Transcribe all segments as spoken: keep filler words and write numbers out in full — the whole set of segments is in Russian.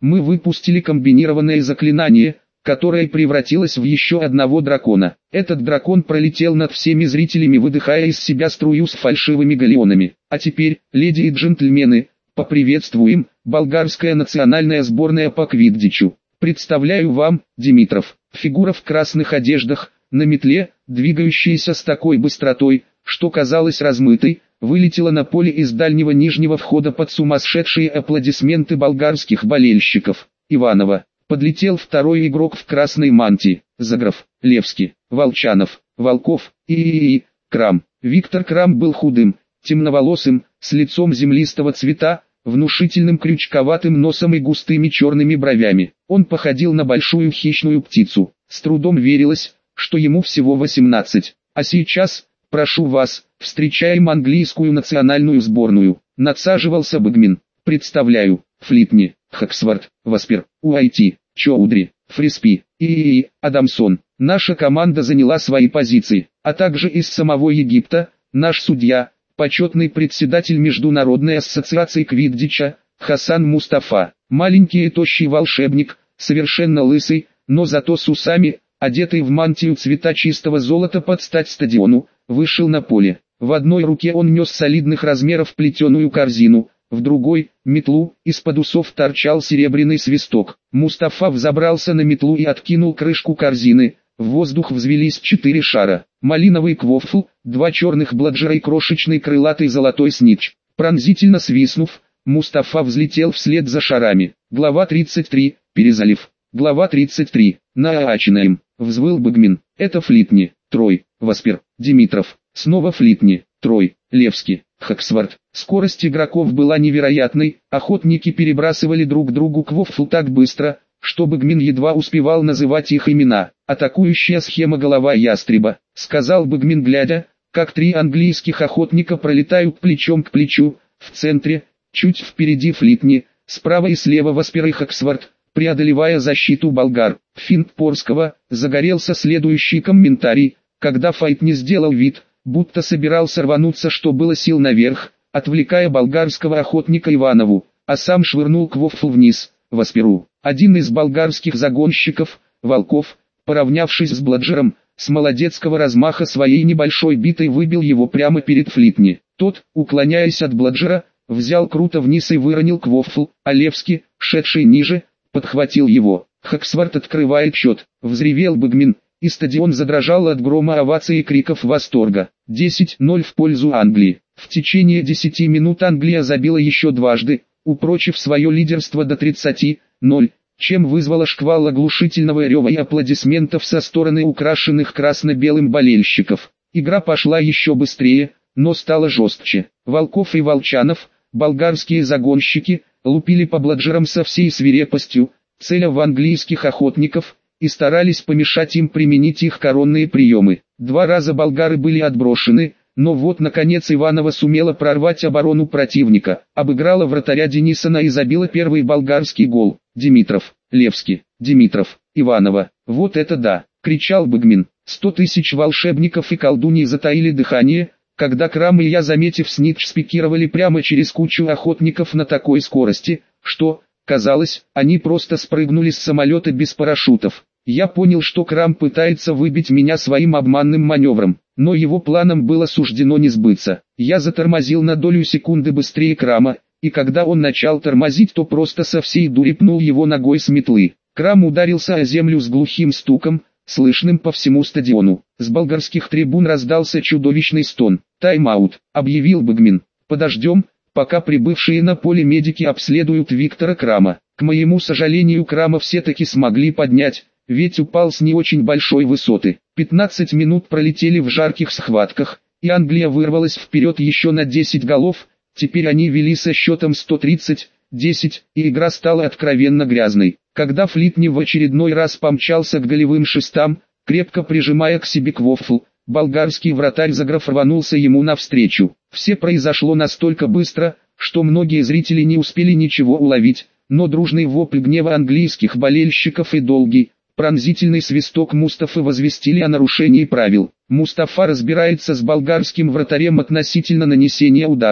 Мы выпустили комбинированное заклинание, которое превратилось в еще одного дракона. Этот дракон пролетел над всеми зрителями, выдыхая из себя струю с фальшивыми галеонами. А теперь, леди и джентльмены, поприветствуем болгарская национальная сборная по квиддичу. Представляю вам, Димитров, фигура в красных одеждах, на метле, двигающаяся с такой быстротой, что казалась размытой, вылетела на поле из дальнего нижнего входа под сумасшедшие аплодисменты болгарских болельщиков. Иванова. Подлетел второй игрок в красной мантии. Загров, Левский, Волчанов, Волков и Крам. Виктор Крам был худым, темноволосым, с лицом землистого цвета, внушительным крючковатым носом и густыми черными бровями. Он походил на большую хищную птицу. С трудом верилось, что ему всего восемнадцать. А сейчас, прошу вас, встречаем английскую национальную сборную. Надсаживался Бэгмин. Представляю, Флипни, Хоксворт, Васпер, Уайти, Чоудри, Фриспи и Адамсон. Наша команда заняла свои позиции, а также из самого Египта, наш судья, почетный председатель Международной ассоциации квиддича, Хасан Мустафа. Маленький и тощий волшебник, совершенно лысый, но зато с усами, одетый в мантию цвета чистого золота под стать стадиону, вышел на поле. В одной руке он нес солидных размеров плетеную корзину, в другой – метлу, из-под усов торчал серебряный свисток. Мустафа взобрался на метлу и откинул крышку корзины, в воздух взвелись четыре шара. Малиновый квофл, два черных бладжера и крошечный крылатый золотой снитч. Пронзительно свистнув, Мустафа взлетел вслед за шарами. Глава тридцать три, Перезалив. Глава тридцать три, Наачинаем, взвыл Бэгмин. Это Флипни, Трой, Васпер, Димитров. Снова Флипни, Трой, Левский, Хоксворт. Скорость игроков была невероятной, охотники перебрасывали друг другу квофл так быстро, что Бэгмин едва успевал называть их имена. «Атакующая схема голова ястреба», — сказал Бэгмин, глядя, как три английских охотника пролетают плечом к плечу, в центре, чуть впереди Флипни, справа и слева Васпер и Хоксворт, преодолевая защиту болгар. Финт Порского, загорелся следующий комментарий, когда Файтни сделал вид, будто собирался рвануться, что было сил наверх, отвлекая болгарского охотника Иванову, а сам швырнул квофл вниз, Васперу. Один из болгарских загонщиков, Волков, поравнявшись с бладжером, с молодецкого размаха своей небольшой битой выбил его прямо перед Флипни. Тот, уклоняясь от бладжера, взял круто вниз и выронил квофл, а Левский, шедший ниже, подхватил его. Хоксворт открывает счет, взревел Бэгмин, и стадион задрожал от грома оваций и криков восторга. десять ноль в пользу Англии. В течение десяти минут Англия забила еще дважды, упрочив свое лидерство до тридцати ноль, чем вызвало шквал оглушительного рева и аплодисментов со стороны украшенных красно-белым болельщиков. Игра пошла еще быстрее, но стала жестче. Волков и Волчанов, болгарские загонщики, лупили по бладжерам со всей свирепостью, целя в английских охотников, и старались помешать им применить их коронные приемы. Два раза болгары были отброшены, но вот наконец Иванова сумела прорвать оборону противника, обыграла вратаря Денисона и забила первый болгарский гол. Димитров, Левский, Димитров, Иванова. Вот это да, кричал Бэгмин. Сто тысяч волшебников и колдуньи затаили дыхание, когда Крам и я, заметив снитч, спикировали прямо через кучу охотников на такой скорости, что, казалось, они просто спрыгнули с самолета без парашютов. Я понял, что Крам пытается выбить меня своим обманным маневром, но его планам было суждено не сбыться. Я затормозил на долю секунды быстрее Крама, и когда он начал тормозить, то просто со всей дури пнул его ногой с метлы. Крам ударился о землю с глухим стуком, слышным по всему стадиону. С болгарских трибун раздался чудовищный стон. «Тайм-аут», — объявил Бэгмин. «Подождем, пока прибывшие на поле медики обследуют Виктора Крама». К моему сожалению, Крама все-таки смогли поднять, ведь упал с не очень большой высоты. пятнадцать минут пролетели в жарких схватках, и Англия вырвалась вперед еще на десять голов. Теперь они вели со счетом сто тридцать десять, и игра стала откровенно грязной. Когда Флипни в очередной раз помчался к голевым шестам, крепко прижимая к себе квофл, болгарский вратарь Загров рванулся ему навстречу. Все произошло настолько быстро, что многие зрители не успели ничего уловить, но дружный вопль гнева английских болельщиков и долгий, пронзительный свисток Мустафы возвестили о нарушении правил. Мустафа разбирается с болгарским вратарем относительно нанесения удара,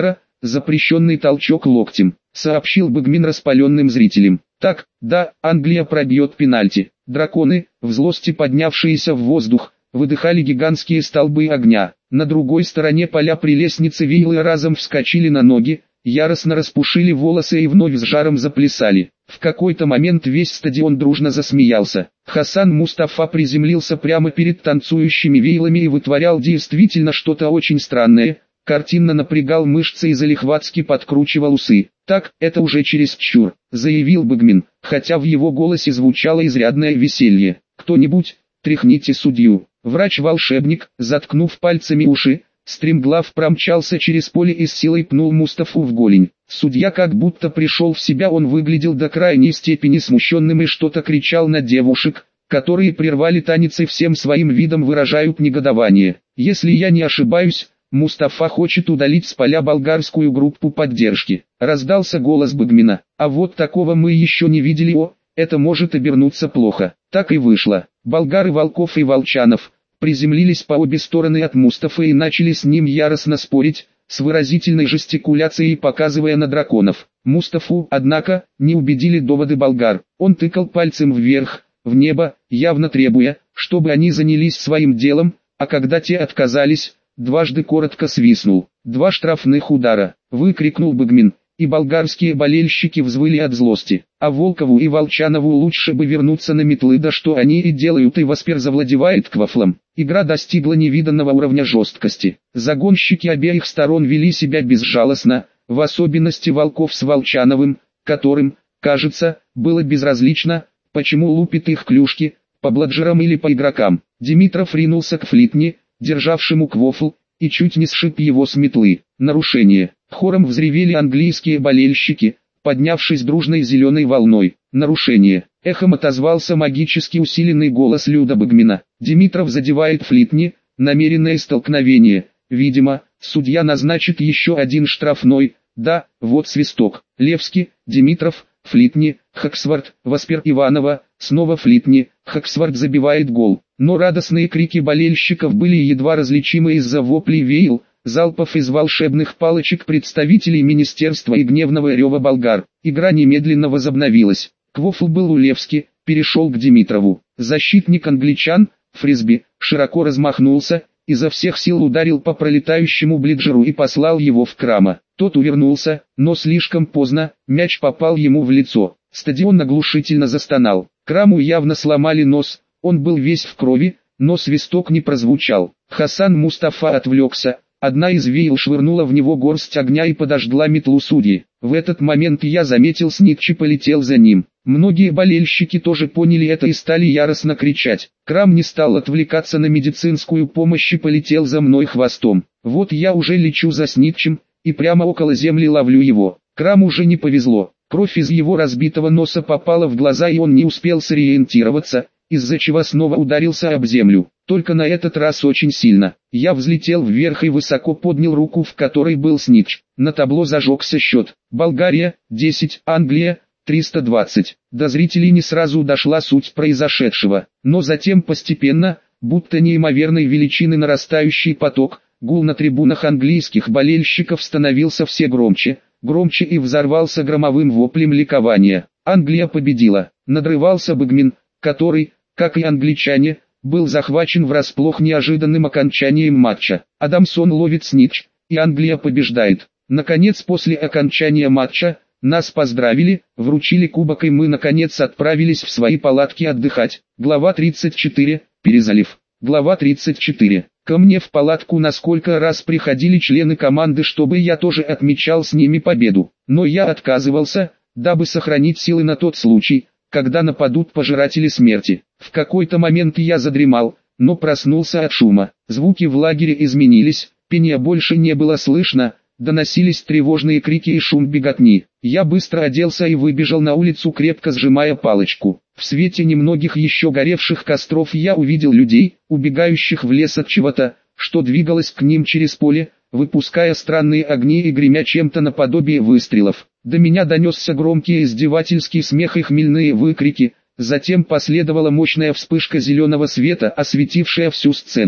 запрещенный толчок локтем, сообщил Бэгмин распаленным зрителям. Так, да, Англия пробьет пенальти. Драконы, в злости поднявшиеся в воздух, выдыхали гигантские столбы огня. На другой стороне поля прелестницы вейлы разом вскочили на ноги, яростно распушили волосы и вновь с жаром заплясали. В какой-то момент весь стадион дружно засмеялся. Хасан Мустафа приземлился прямо перед танцующими вейлами и вытворял действительно что-то очень странное. Картинно напрягал мышцы и залихватски подкручивал усы. «Так, это уже чересчур», — заявил Бэгмин, хотя в его голосе звучало изрядное веселье. «Кто-нибудь, тряхните судью». Врач-волшебник, заткнув пальцами уши, стремглав промчался через поле и с силой пнул Мустафу в голень. Судья как будто пришел в себя, он выглядел до крайней степени смущенным и что-то кричал на девушек, которые прервали танец и всем своим видом выражают негодование. «Если я не ошибаюсь, Мустафа хочет удалить с поля болгарскую группу поддержки», — раздался голос Бэгмина. «А вот такого мы еще не видели, о, это может обернуться плохо». Так и вышло. Болгары Волков и Волчанов приземлились по обе стороны от Мустафы и начали с ним яростно спорить, с выразительной жестикуляцией показывая на драконов. Мустафу, однако, не убедили доводы болгар. Он тыкал пальцем вверх, в небо, явно требуя, чтобы они занялись своим делом, а когда те отказались, дважды коротко свистнул. «Два штрафных удара!» — выкрикнул Бэгмин, и болгарские болельщики взвыли от злости. А Волкову и Волчанову лучше бы вернуться на метлы, да что они и делают, и Васпер завладевает квафлом. Игра достигла невиданного уровня жесткости. Загонщики обеих сторон вели себя безжалостно, в особенности Волков с Волчановым, которым, кажется, было безразлично, почему лупит их клюшки, по бладжерам или по игрокам. Димитров ринулся к Флитни, державшему квофл, и чуть не сшиб его с метлы. Нарушение. Хором взревели английские болельщики, поднявшись дружной зеленой волной. Нарушение. Эхом отозвался магически усиленный голос Люда Бэгмина. Димитров задевает Флитни, намеренное столкновение. Видимо, судья назначит еще один штрафной. Да, вот свисток. Левский, Димитров, Флитни, Хаксвард, Васпер Иванова, снова Флитни, Хаксвард забивает гол. Но радостные крики болельщиков были едва различимы из-за воплей вейл, залпов из волшебных палочек представителей министерства и гневного рева болгар. Игра немедленно возобновилась. Квофл был у Левски, перешел к Димитрову. Защитник англичан, Фрисби, широко размахнулся, изо всех сил ударил по пролетающему блиджеру и послал его в Крама. Тот увернулся, но слишком поздно, мяч попал ему в лицо. Стадион оглушительно застонал. Краму явно сломали нос, он был весь в крови, но свисток не прозвучал. Хасан Мустафа отвлекся. Одна из вейл швырнула в него горсть огня и подожгла метлу судьи. В этот момент я заметил, Сникчи полетел за ним. Многие болельщики тоже поняли это и стали яростно кричать. Крам не стал отвлекаться на медицинскую помощь и полетел за мной хвостом. Вот я уже лечу за Сникчем, и прямо около земли ловлю его. Краму уже не повезло. Кровь из его разбитого носа попала в глаза, и он не успел сориентироваться, из-за чего снова ударился об землю. Только на этот раз очень сильно. Я взлетел вверх и высоко поднял руку, в которой был Сникч. На табло зажегся счет. Болгария, десять, Англия, триста двадцать. До зрителей не сразу дошла суть произошедшего. Но затем постепенно, будто неимоверной величины нарастающий поток, гул на трибунах английских болельщиков становился все громче, громче и взорвался громовым воплем ликования. Англия победила. Надрывался Бэгмин, который, как и англичане, был захвачен врасплох неожиданным окончанием матча. Адамсон ловит Снитч, и Англия побеждает. Наконец, после окончания матча, нас поздравили, вручили кубок, и мы наконец отправились в свои палатки отдыхать. Глава тридцать четыре. Перезалив. Глава тридцать четыре. Ко мне в палатку насколько раз приходили члены команды, чтобы я тоже отмечал с ними победу. Но я отказывался, дабы сохранить силы на тот случай, когда нападут пожиратели смерти. В какой-то момент я задремал, но проснулся от шума. Звуки в лагере изменились, пения больше не было слышно, доносились тревожные крики и шум беготни. Я быстро оделся и выбежал на улицу, крепко сжимая палочку. В свете немногих еще горевших костров я увидел людей, убегающих в лес от чего-то, что двигалось к ним через поле, выпуская странные огни и гремя чем-то наподобие выстрелов. До меня донесся громкий издевательский смех и хмельные выкрики, затем последовала мощная вспышка зеленого света, осветившая всю сцену.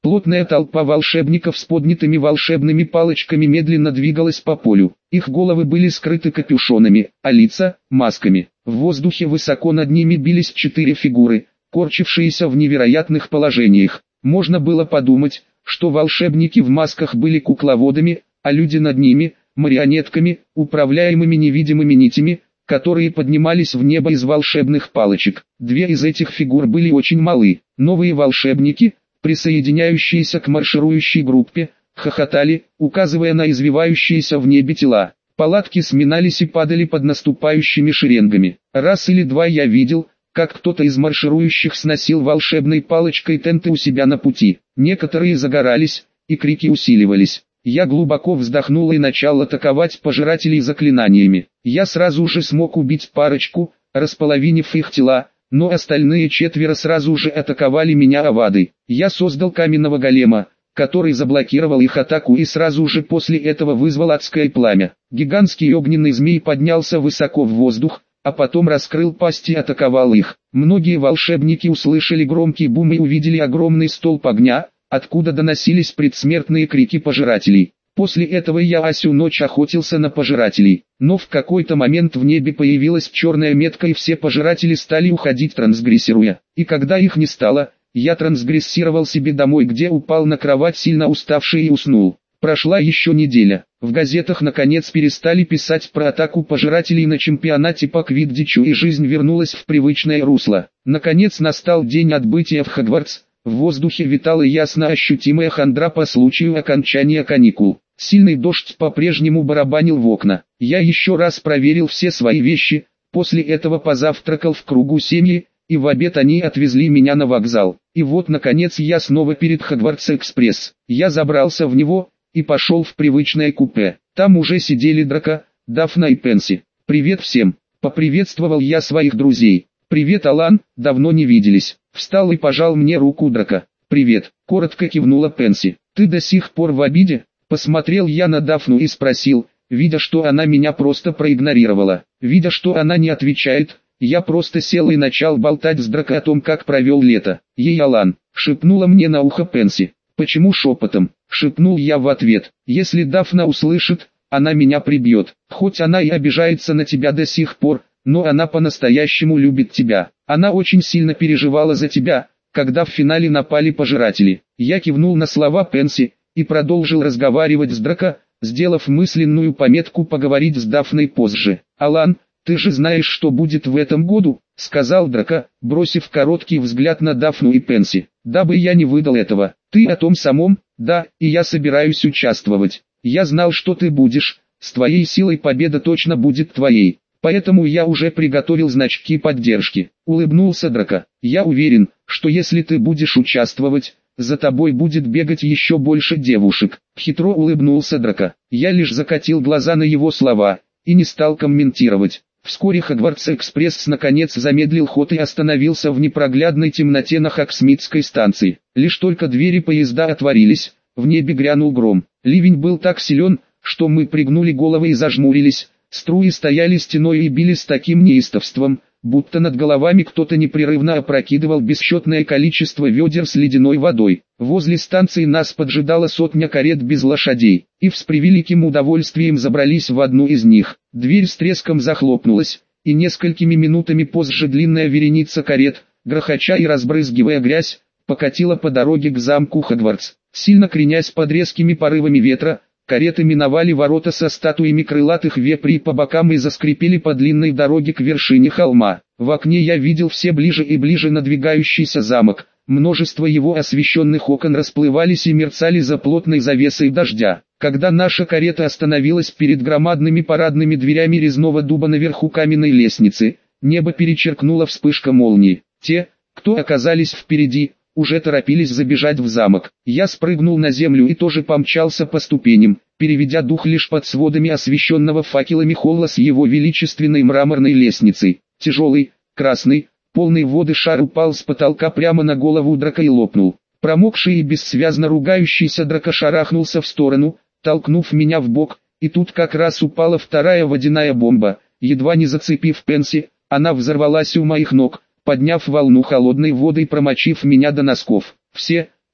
Плотная толпа волшебников с поднятыми волшебными палочками медленно двигалась по полю. Их головы были скрыты капюшонами, а лица – масками. В воздухе высоко над ними бились четыре фигуры, корчившиеся в невероятных положениях. Можно было подумать, что волшебники в масках были кукловодами, а люди над ними – марионетками, управляемыми невидимыми нитями, которые поднимались в небо из волшебных палочек. Две из этих фигур были очень малы. Новые волшебники, присоединяющиеся к марширующей группе, хохотали, указывая на извивающиеся в небе тела. Палатки сминались и падали под наступающими шеренгами. Раз или два я видел, как кто-то из марширующих сносил волшебной палочкой тенты у себя на пути. Некоторые загорались, и крики усиливались. Я глубоко вздохнул и начал атаковать пожирателей заклинаниями. Я сразу же смог убить парочку, располовинив их тела, но остальные четверо сразу же атаковали меня авадой. Я создал каменного голема, который заблокировал их атаку и сразу же после этого вызвал адское пламя. Гигантский огненный змей поднялся высоко в воздух, а потом раскрыл пасть и атаковал их. Многие волшебники услышали громкий бум и увидели огромный столб огня, откуда доносились предсмертные крики пожирателей. После этого я всю ночь охотился на пожирателей, но в какой-то момент в небе появилась черная метка и все пожиратели стали уходить, трансгрессируя. И когда их не стало, я трансгрессировал себе домой, где упал на кровать сильно уставший и уснул. Прошла еще неделя. В газетах наконец перестали писать про атаку пожирателей на чемпионате по квиддичу, и жизнь вернулась в привычное русло. Наконец настал день отбытия в Хогвартс. В воздухе витала ясно ощутимая хандра по случаю окончания каникул. Сильный дождь по-прежнему барабанил в окна. Я еще раз проверил все свои вещи, после этого позавтракал в кругу семьи, и в обед они отвезли меня на вокзал. И вот наконец я снова перед Хогвартс-экспресс. Я забрался в него и пошел в привычное купе. Там уже сидели Драко, Дафна и Пенси. «Привет всем!» — поприветствовал я своих друзей. «Привет, Алан, давно не виделись». Встал и пожал мне руку Драко. «Привет», — коротко кивнула Пенси. «Ты до сих пор в обиде?» Посмотрел я на Дафну и спросил, видя, что она меня просто проигнорировала. Видя, что она не отвечает, я просто сел и начал болтать с Драко о том, как провел лето. «Ей, Алан», — шепнула мне на ухо Пенси. «Почему шепотом?» — шепнул я в ответ. «Если Дафна услышит, она меня прибьет. Хоть она и обижается на тебя до сих пор, но она по-настоящему любит тебя. Она очень сильно переживала за тебя, когда в финале напали пожиратели». Я кивнул на слова Пенси и продолжил разговаривать с Драко, сделав мысленную пометку поговорить с Дафной позже. «Алан, ты же знаешь, что будет в этом году», — сказал Драко, бросив короткий взгляд на Дафну и Пенси. «Дабы я не выдал этого. Ты о том самом?» «Да, и я собираюсь участвовать. Я знал, что ты будешь, с твоей силой победа точно будет твоей. Поэтому я уже приготовил значки поддержки», — улыбнулся Драко. «Я уверен, что если ты будешь участвовать, за тобой будет бегать еще больше девушек». Хитро улыбнулся Драко. Я лишь закатил глаза на его слова и не стал комментировать. Вскоре Хогвартс-экспресс наконец замедлил ход и остановился в непроглядной темноте на Хогсмитской станции. Лишь только двери поезда отворились, в небе грянул гром. Ливень был так силен, что мы пригнули головы и зажмурились. Струи стояли стеной и били с таким неистовством, будто над головами кто-то непрерывно опрокидывал бесчетное количество ведер с ледяной водой. Возле станции нас поджидала сотня карет без лошадей, и с превеликим удовольствием забрались в одну из них. Дверь с треском захлопнулась, и несколькими минутами позже длинная вереница карет, грохоча и разбрызгивая грязь, покатила по дороге к замку Хогвартс. Сильно кренясь под резкими порывами ветра, кареты миновали ворота со статуями крылатых вепрей по бокам и заскрипели по длинной дороге к вершине холма. В окне я видел все ближе и ближе надвигающийся замок. Множество его освещенных окон расплывались и мерцали за плотной завесой дождя. Когда наша карета остановилась перед громадными парадными дверями резного дуба наверху каменной лестницы, небо перечеркнула вспышка молнии. Те, кто оказались впереди, уже торопились забежать в замок. Я спрыгнул на землю и тоже помчался по ступеням, переведя дух лишь под сводами освещенного факелами холла с его величественной мраморной лестницей. Тяжелый, красный, полный воды шар упал с потолка прямо на голову Драко и лопнул. Промокший и бессвязно ругающийся Драко шарахнулся в сторону, толкнув меня в бок, и тут как раз упала вторая водяная бомба. Едва не зацепив Пенси, она взорвалась у моих ног, подняв волну холодной воды и промочив меня до носков. Все,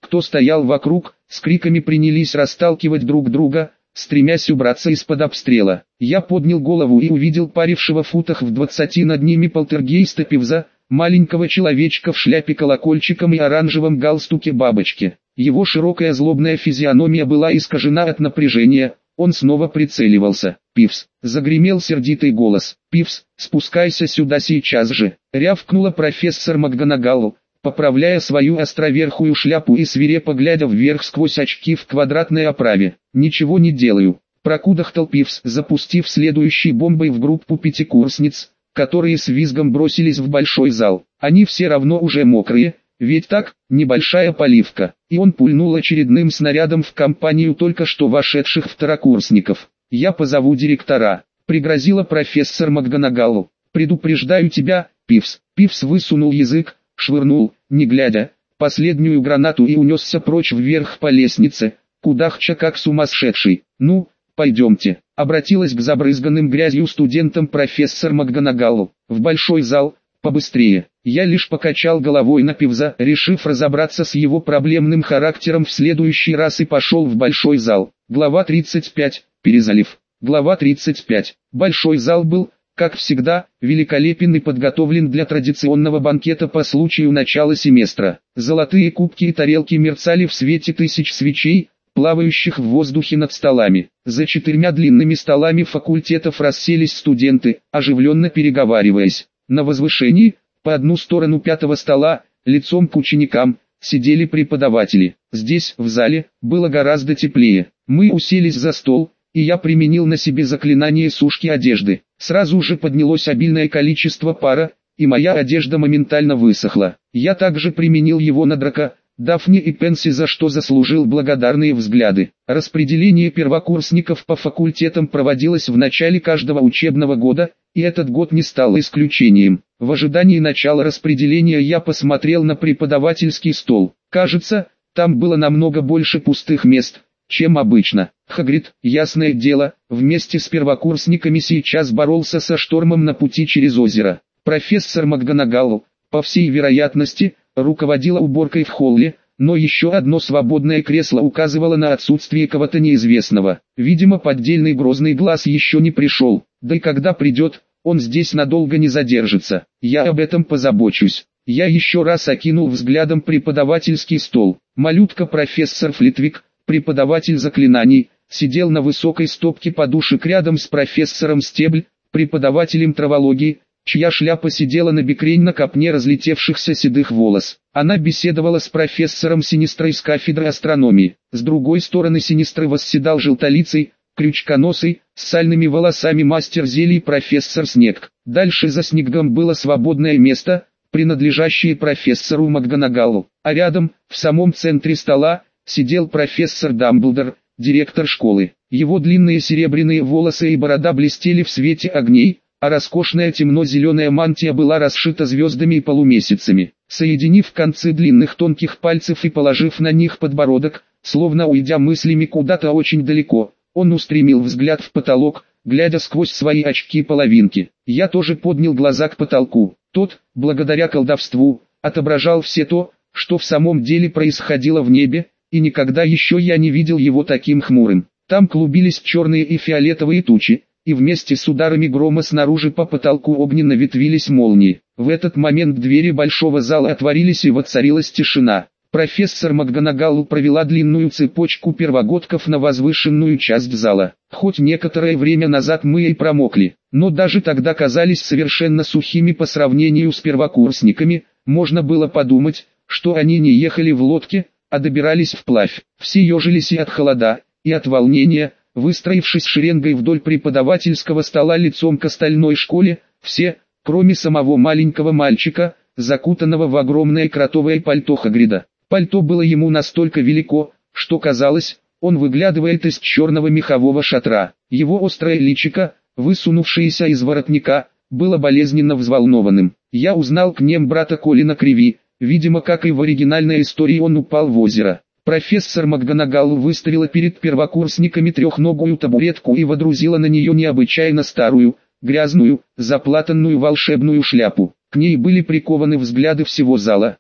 кто стоял вокруг, с криками принялись расталкивать друг друга, стремясь убраться из-под обстрела. Я поднял голову и увидел парившего в футах в двадцати над ними полтергейста Пивза, маленького человечка в шляпе колокольчиком и оранжевом галстуке бабочки. Его широкая злобная физиономия была искажена от напряжения, он снова прицеливался. «Пивз!» — загремел сердитый голос. «Пивз, спускайся сюда сейчас же!» — рявкнула профессор МакГонагалл, поправляя свою островерхую шляпу и свирепо глядя вверх сквозь очки в квадратной оправе. «Ничего не делаю», — прокудахтал Пивз, запустив следующей бомбой в группу пятикурсниц, которые с визгом бросились в большой зал. Они все равно уже мокрые, ведь так, небольшая поливка. И он пульнул очередным снарядом в компанию только что вошедших второкурсников. «Я позову директора», — пригрозила профессор МакГонагалл. «Предупреждаю тебя, Пивз». Пивз высунул язык, швырнул, не глядя, последнюю гранату и унесся прочь вверх по лестнице, кудахча как сумасшедший. «Ну, пойдемте», — обратилась к забрызганным грязью студентам профессор МакГонагалл. «В большой зал, побыстрее». Я лишь покачал головой на Пивза, решив разобраться с его проблемным характером в следующий раз, и пошел в большой зал. Глава тридцать пять. Перезалив. Глава тридцать пять. Большой зал был, как всегда, великолепен и подготовлен для традиционного банкета по случаю начала семестра. Золотые кубки и тарелки мерцали в свете тысяч свечей, плавающих в воздухе над столами. За четырьмя длинными столами факультетов расселись студенты, оживленно переговариваясь. На возвышении, по одну сторону пятого стола, лицом к ученикам, сидели преподаватели. Здесь, в зале, было гораздо теплее. Мы уселись за стол, и я применил на себе заклинание сушки одежды. Сразу же поднялось обильное количество пара, и моя одежда моментально высохла. Я также применил его на Драка, Дафни и Пенси, за что заслужил благодарные взгляды. Распределение первокурсников по факультетам проводилось в начале каждого учебного года, и этот год не стал исключением. В ожидании начала распределения я посмотрел на преподавательский стол. Кажется, там было намного больше пустых мест, чем обычно. Хагрид, ясное дело, вместе с первокурсниками сейчас боролся со штормом на пути через озеро. Профессор МакГонагалл, по всей вероятности, руководила уборкой в холле, но еще одно свободное кресло указывало на отсутствие кого-то неизвестного. Видимо, поддельный грозный глаз еще не пришел, да и когда придет, он здесь надолго не задержится. Я об этом позабочусь. Я еще раз окинул взглядом преподавательский стол. Малютка профессор Флитвик, преподаватель заклинаний, сидел на высокой стопке подушек рядом с профессором Стебль, преподавателем травологии, чья шляпа сидела на бекрень на копне разлетевшихся седых волос. Она беседовала с профессором Синистрой с кафедры астрономии. С другой стороны Синистры восседал желтолицый, крючконосый, с сальными волосами мастер зелий профессор Снег. Дальше за Снегом было свободное место, принадлежащее профессору МакГонагалл. А рядом, в самом центре стола, сидел профессор Дамблдор, директор школы. Его длинные серебряные волосы и борода блестели в свете огней, а роскошная темно-зеленая мантия была расшита звездами и полумесяцами. Соединив концы длинных тонких пальцев и положив на них подбородок, словно уйдя мыслями куда-то очень далеко, он устремил взгляд в потолок, глядя сквозь свои очки-половинки. Я тоже поднял глаза к потолку. Тот, благодаря колдовству, отображал все то, что в самом деле происходило в небе, и никогда еще я не видел его таким хмурым. Там клубились черные и фиолетовые тучи, и вместе с ударами грома снаружи по потолку огненно ветвились молнии. В этот момент двери большого зала отворились и воцарилась тишина. Профессор МакГонагалл провела длинную цепочку первогодков на возвышенную часть зала. Хоть некоторое время назад мы и промокли, но даже тогда казались совершенно сухими по сравнению с первокурсниками. Можно было подумать, что они не ехали в лодке, а добирались вплавь. Все ежились и от холода, и от волнения, выстроившись шеренгой вдоль преподавательского стола лицом к остальной школе, все, кроме самого маленького мальчика, закутанного в огромное кротовое пальто Хагрида. Пальто было ему настолько велико, что казалось, он выглядывает из черного мехового шатра. Его острое личико, высунувшееся из воротника, было болезненно взволнованным. Я узнал к ним брата Колина Криви, видимо, как и в оригинальной истории, он упал в озеро. Профессор МакГонагалл выставила перед первокурсниками трехногую табуретку и водрузила на нее необычайно старую, грязную, заплатанную волшебную шляпу. К ней были прикованы взгляды всего зала.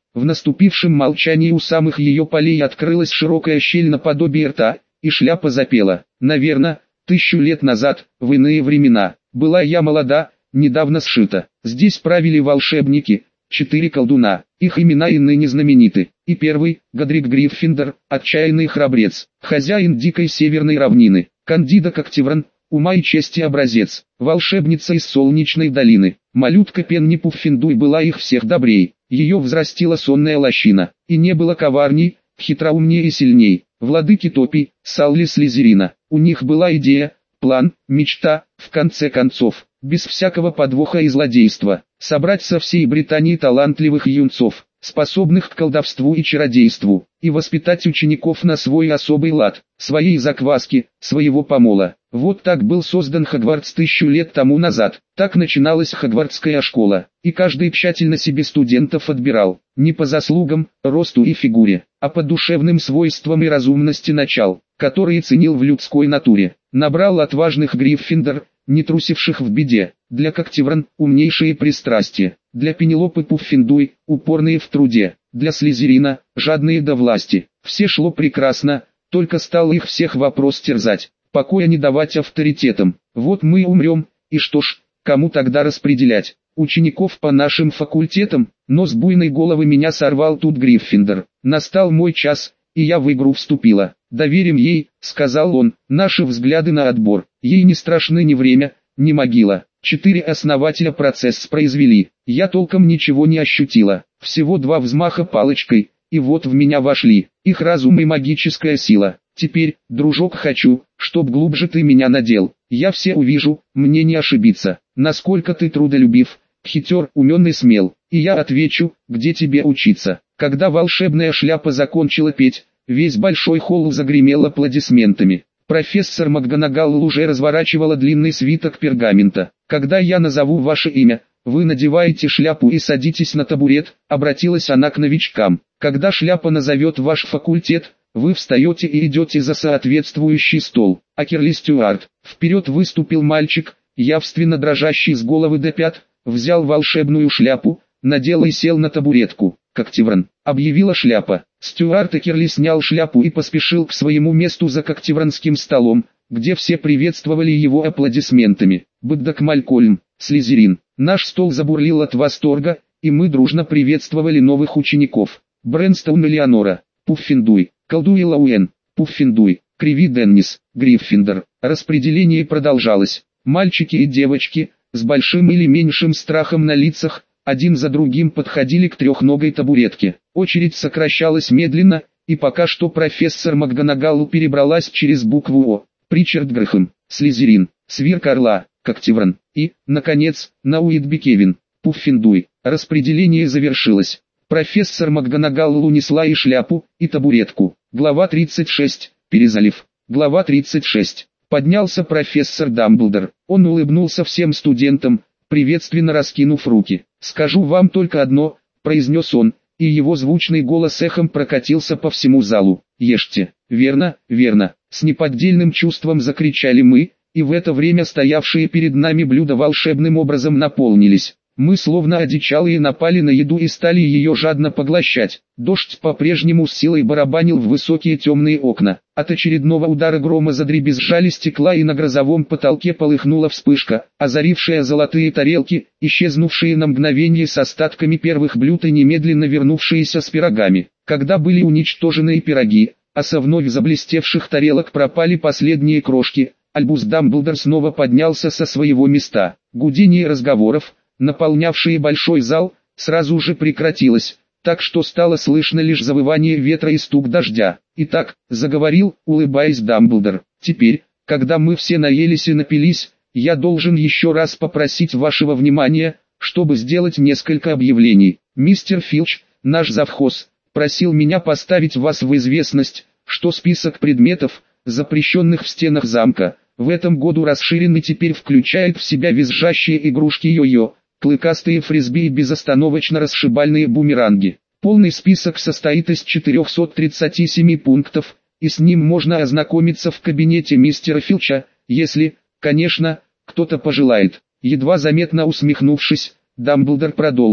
В наступившем молчании у самых ее полей открылась широкая щель наподобие рта, и шляпа запела. Наверно, тысячу лет назад, в иные времена, была я молода, недавно сшита. Здесь правили волшебники, четыре колдуна, их имена и ныне знамениты. И первый, Годрик Гриффиндор, отчаянный храбрец, хозяин дикой северной равнины. Кандида Коктевран, ума и чести образец, волшебница из солнечной долины. Малютка Пенни Пуффендуй была их всех добрей. Ее взрастила сонная лощина, и не было коварней, хитроумнее и сильней. Владыки Топи, Салли Слизерина. У них была идея, план, мечта, в конце концов, без всякого подвоха и злодейства, собрать со всей Британии талантливых юнцов, способных к колдовству и чародейству, и воспитать учеников на свой особый лад, своей закваски, своего помола. Вот так был создан Хогвартс тысячу лет тому назад. Так начиналась Хогвартская школа, и каждый тщательно себе студентов отбирал, не по заслугам, росту и фигуре, а по душевным свойствам и разумности начал, которые ценил в людской натуре. Набрал отважных Гриффиндор, не трусивших в беде, для Коктевран умнейшие пристрастия, для Пенелопы Пуффендуй упорные в труде, для Слизерина жадные до власти. Все шло прекрасно, только стал их всех вопрос терзать, покоя не давать авторитетам. Вот мы умрем, и что ж, кому тогда распределять учеников по нашим факультетам? Но с буйной головы меня сорвал тут Гриффиндор. Настал мой час, и я в игру вступила. «Доверим ей», — сказал он, — «наши взгляды на отбор. Ей не страшны ни время, ни могила». Четыре основателя процесс произвели. Я толком ничего не ощутила. Всего два взмаха палочкой, и вот в меня вошли их разум и магическая сила. Теперь, дружок, хочу, чтоб глубже ты меня надел. Я все увижу, мне не ошибиться. Насколько ты трудолюбив, хитер, умен и смел. И я отвечу, где тебе учиться. Когда волшебная шляпа закончила петь, весь большой холл загремел аплодисментами. Профессор МакГонагал уже разворачивала длинный свиток пергамента. «Когда я назову ваше имя, вы надеваете шляпу и садитесь на табурет», — обратилась она к новичкам. «Когда шляпа назовет ваш факультет, вы встаете и идете за соответствующий стол». Акерли Стюарт. Вперед выступил мальчик, явственно дрожащий с головы до пят, взял волшебную шляпу, надел и сел на табуретку. «Коктевран», — объявила шляпа. Стюарт Акерли снял шляпу и поспешил к своему месту за коктевранским столом, где все приветствовали его аплодисментами. Бэддок Малькольм, Слизерин. Наш стол забурлил от восторга, и мы дружно приветствовали новых учеников. Брэнстоун Элеонора, Пуффендуй, Колдуй Лауэн, Пуффендуй, Криви Деннис, Гриффиндор. Распределение продолжалось. Мальчики и девочки, с большим или меньшим страхом на лицах, один за другим подходили к трехногой табуретке. Очередь сокращалась медленно, и пока что профессор МакГонагалл перебралась через букву О. Причард Грэхэм, Слизерин, Свирк Орла, Коктевран и, наконец, Науитби Кевин, Пуффендуй. Распределение завершилось. Профессор МакГонагалл унесла и шляпу, и табуретку. Глава тридцать шесть. Перезалив. Глава тридцать шесть. Поднялся профессор Дамблдор. Он улыбнулся всем студентам, приветственно раскинув руки. «Скажу вам только одно», — произнес он, и его звучный голос эхом прокатился по всему залу. «Ешьте». «Верно, верно», — с неподдельным чувством закричали мы, и в это время стоявшие перед нами блюда волшебным образом наполнились. Мы словно одичалые напали на еду и стали ее жадно поглощать. Дождь по-прежнему с силой барабанил в высокие темные окна. От очередного удара грома задребезжали стекла, и на грозовом потолке полыхнула вспышка, озарившая золотые тарелки, исчезнувшие на мгновение с остатками первых блюд и немедленно вернувшиеся с пирогами. Когда были уничтожены пироги, а со вновь заблестевших тарелок пропали последние крошки, Альбус Дамблдор снова поднялся со своего места. Гудение разговоров, наполнявшее большой зал, сразу же прекратилось, так что стало слышно лишь завывание ветра и стук дождя. «Итак», — заговорил, улыбаясь Дамблдор, — «теперь, когда мы все наелись и напились, я должен еще раз попросить вашего внимания, чтобы сделать несколько объявлений. Мистер Филч, наш завхоз, просил меня поставить вас в известность, что список предметов, запрещенных в стенах замка, в этом году расширен и теперь включает в себя визжащие игрушки йо-йо, клыкастые фрисби и безостановочно расшибальные бумеранги. Полный список состоит из четырехсот тридцати семи пунктов, и с ним можно ознакомиться в кабинете мистера Филча, если, конечно, кто-то пожелает». Едва заметно усмехнувшись, Дамблдор продолжил: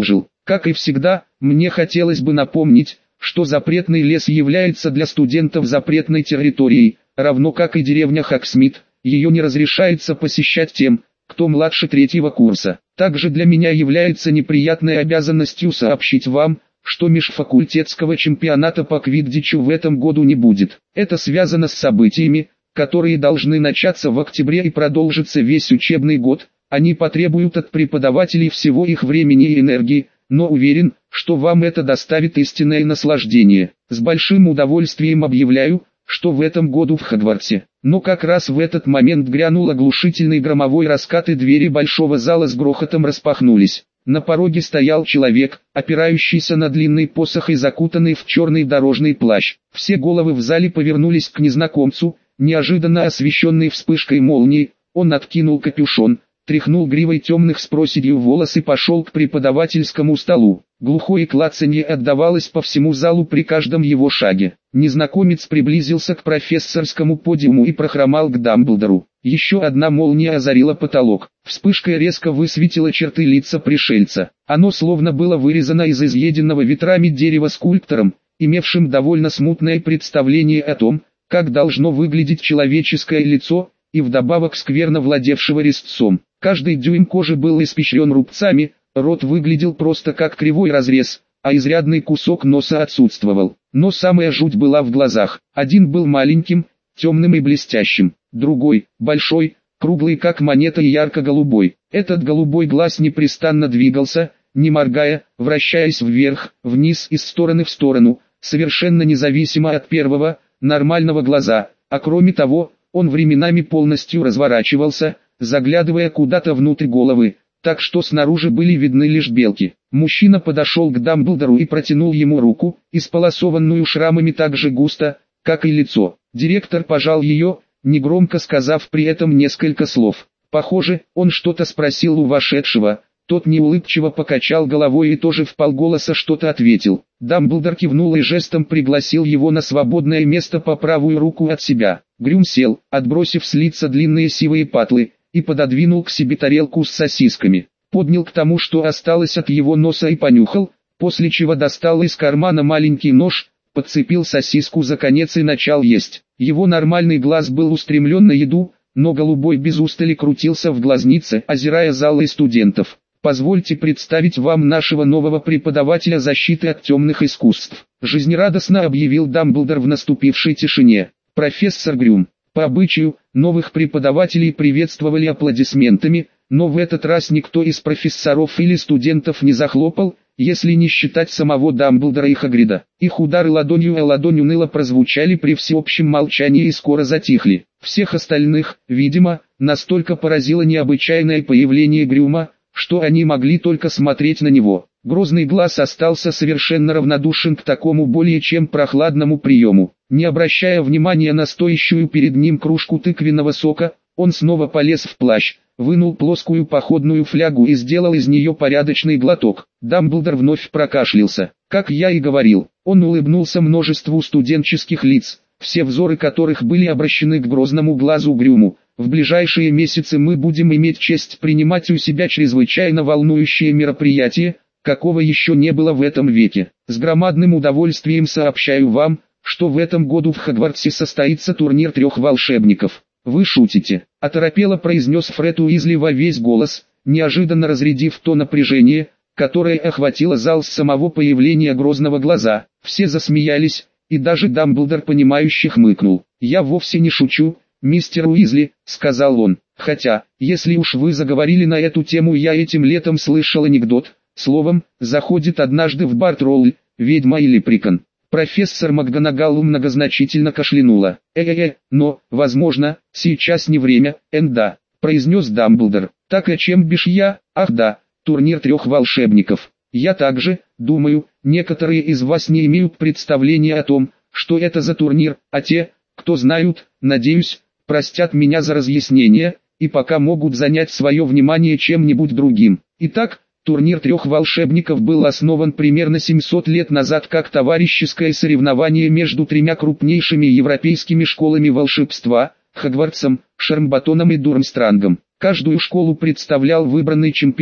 Как и всегда, мне хотелось бы напомнить, что запретный лес является для студентов запретной территорией, равно как и деревня Хаксмит, ее не разрешается посещать тем, кто младше третьего курса. Также для меня является неприятной обязанностью сообщить вам, что межфакультетского чемпионата по квиддичу в этом году не будет. Это связано с событиями, которые должны начаться в октябре и продолжиться весь учебный год. Они потребуют от преподавателей всего их времени и энергии, но уверен, что вам это доставит истинное наслаждение. С большим удовольствием объявляю, что в этом году в Хогвартсе. Но как раз в этот момент грянул оглушительный громовой раскат, и двери большого зала с грохотом распахнулись. На пороге стоял человек, опирающийся на длинный посох и закутанный в черный дорожный плащ. Все головы в зале повернулись к незнакомцу, неожиданно освещенный вспышкой молнии. Он откинул капюшон, тряхнул гривой темных с проседью волос и пошел к преподавательскому столу. Глухое клацанье отдавалось по всему залу при каждом его шаге. Незнакомец приблизился к профессорскому подиуму и прохромал к Дамблдору. Еще одна молния озарила потолок. Вспышка резко высветила черты лица пришельца. Оно словно было вырезано из изъеденного ветрами дерева скульптором, имевшим довольно смутное представление о том, как должно выглядеть человеческое лицо, и вдобавок скверно владевшего резцом. Каждый дюйм кожи был испещрен рубцами, рот выглядел просто как кривой разрез, а изрядный кусок носа отсутствовал. Но самая жуть была в глазах. Один был маленьким, темным и блестящим, другой – большой, круглый как монета и ярко-голубой. Этот голубой глаз непрестанно двигался, не моргая, вращаясь вверх, вниз, из стороны в сторону, совершенно независимо от первого, нормального глаза, а кроме того, он временами полностью разворачивался, заглядывая куда-то внутрь головы, так что снаружи были видны лишь белки. Мужчина подошел к Дамблдору и протянул ему руку, исполосованную шрамами так же густо, как и лицо. Директор пожал ее, негромко сказав при этом несколько слов. Похоже, он что-то спросил у вошедшего. Тот неулыбчиво покачал головой и тоже вполголоса что-то ответил. Дамблдор кивнул и жестом пригласил его на свободное место по правую руку от себя. Грюм сел, отбросив с лица длинные сивые патлы, и пододвинул к себе тарелку с сосисками. Поднял к тому, что осталось от его носа, и понюхал, после чего достал из кармана маленький нож, подцепил сосиску за конец и начал есть. Его нормальный глаз был устремлен на еду, но голубой без устали крутился в глазнице, озирая зал и студентов. «Позвольте представить вам нашего нового преподавателя защиты от темных искусств», жизнерадостно объявил Дамблдор в наступившей тишине. «Профессор Грюм». По обычаю, новых преподавателей приветствовали аплодисментами, но в этот раз никто из профессоров или студентов не захлопал, если не считать самого Дамблдора и Хагрида. Их удары ладонью о ладонь уныло прозвучали при всеобщем молчании и скоро затихли. Всех остальных, видимо, настолько поразило необычайное появление Грюма, что они могли только смотреть на него. Грозный глаз остался совершенно равнодушен к такому более чем прохладному приему. Не обращая внимания на стоящую перед ним кружку тыквенного сока, он снова полез в плащ, вынул плоскую походную флягу и сделал из нее порядочный глоток. Дамблдор вновь прокашлялся. Как я и говорил, он улыбнулся множеству студенческих лиц, все взоры которых были обращены к грозному глазу Грюму. В ближайшие месяцы мы будем иметь честь принимать у себя чрезвычайно волнующее мероприятие, какого еще не было в этом веке. С громадным удовольствием сообщаю вам, что в этом году в Хогвартсе состоится турнир трех волшебников. Вы шутите, оторопело произнес Фред Уизли во весь голос, неожиданно разрядив то напряжение, которое охватило зал с самого появления грозного глаза. Все засмеялись, и даже Дамблдор понимающе хмыкнул. Я вовсе не шучу, мистер Уизли, сказал он, хотя, если уж вы заговорили на эту тему, я этим летом слышал анекдот. Словом, заходит однажды в Барт-Роуль, ведьма или прикон. Профессор МакГонагалл многозначительно кашлянула. «Э-э-э, но, возможно, сейчас не время, энда», — произнес Дамблдор. «Так о чем бишь я? Ах да, турнир трех волшебников. Я также, думаю, некоторые из вас не имеют представления о том, что это за турнир, а те, кто знают, надеюсь, простят меня за разъяснение, и пока могут занять свое внимание чем-нибудь другим. Итак, турнир трех волшебников был основан примерно семьсот лет назад как товарищеское соревнование между тремя крупнейшими европейскими школами волшебства – Хогвартсом, Шармбатоном и Дурмстрангом. Каждую школу представлял выбранный чемпион,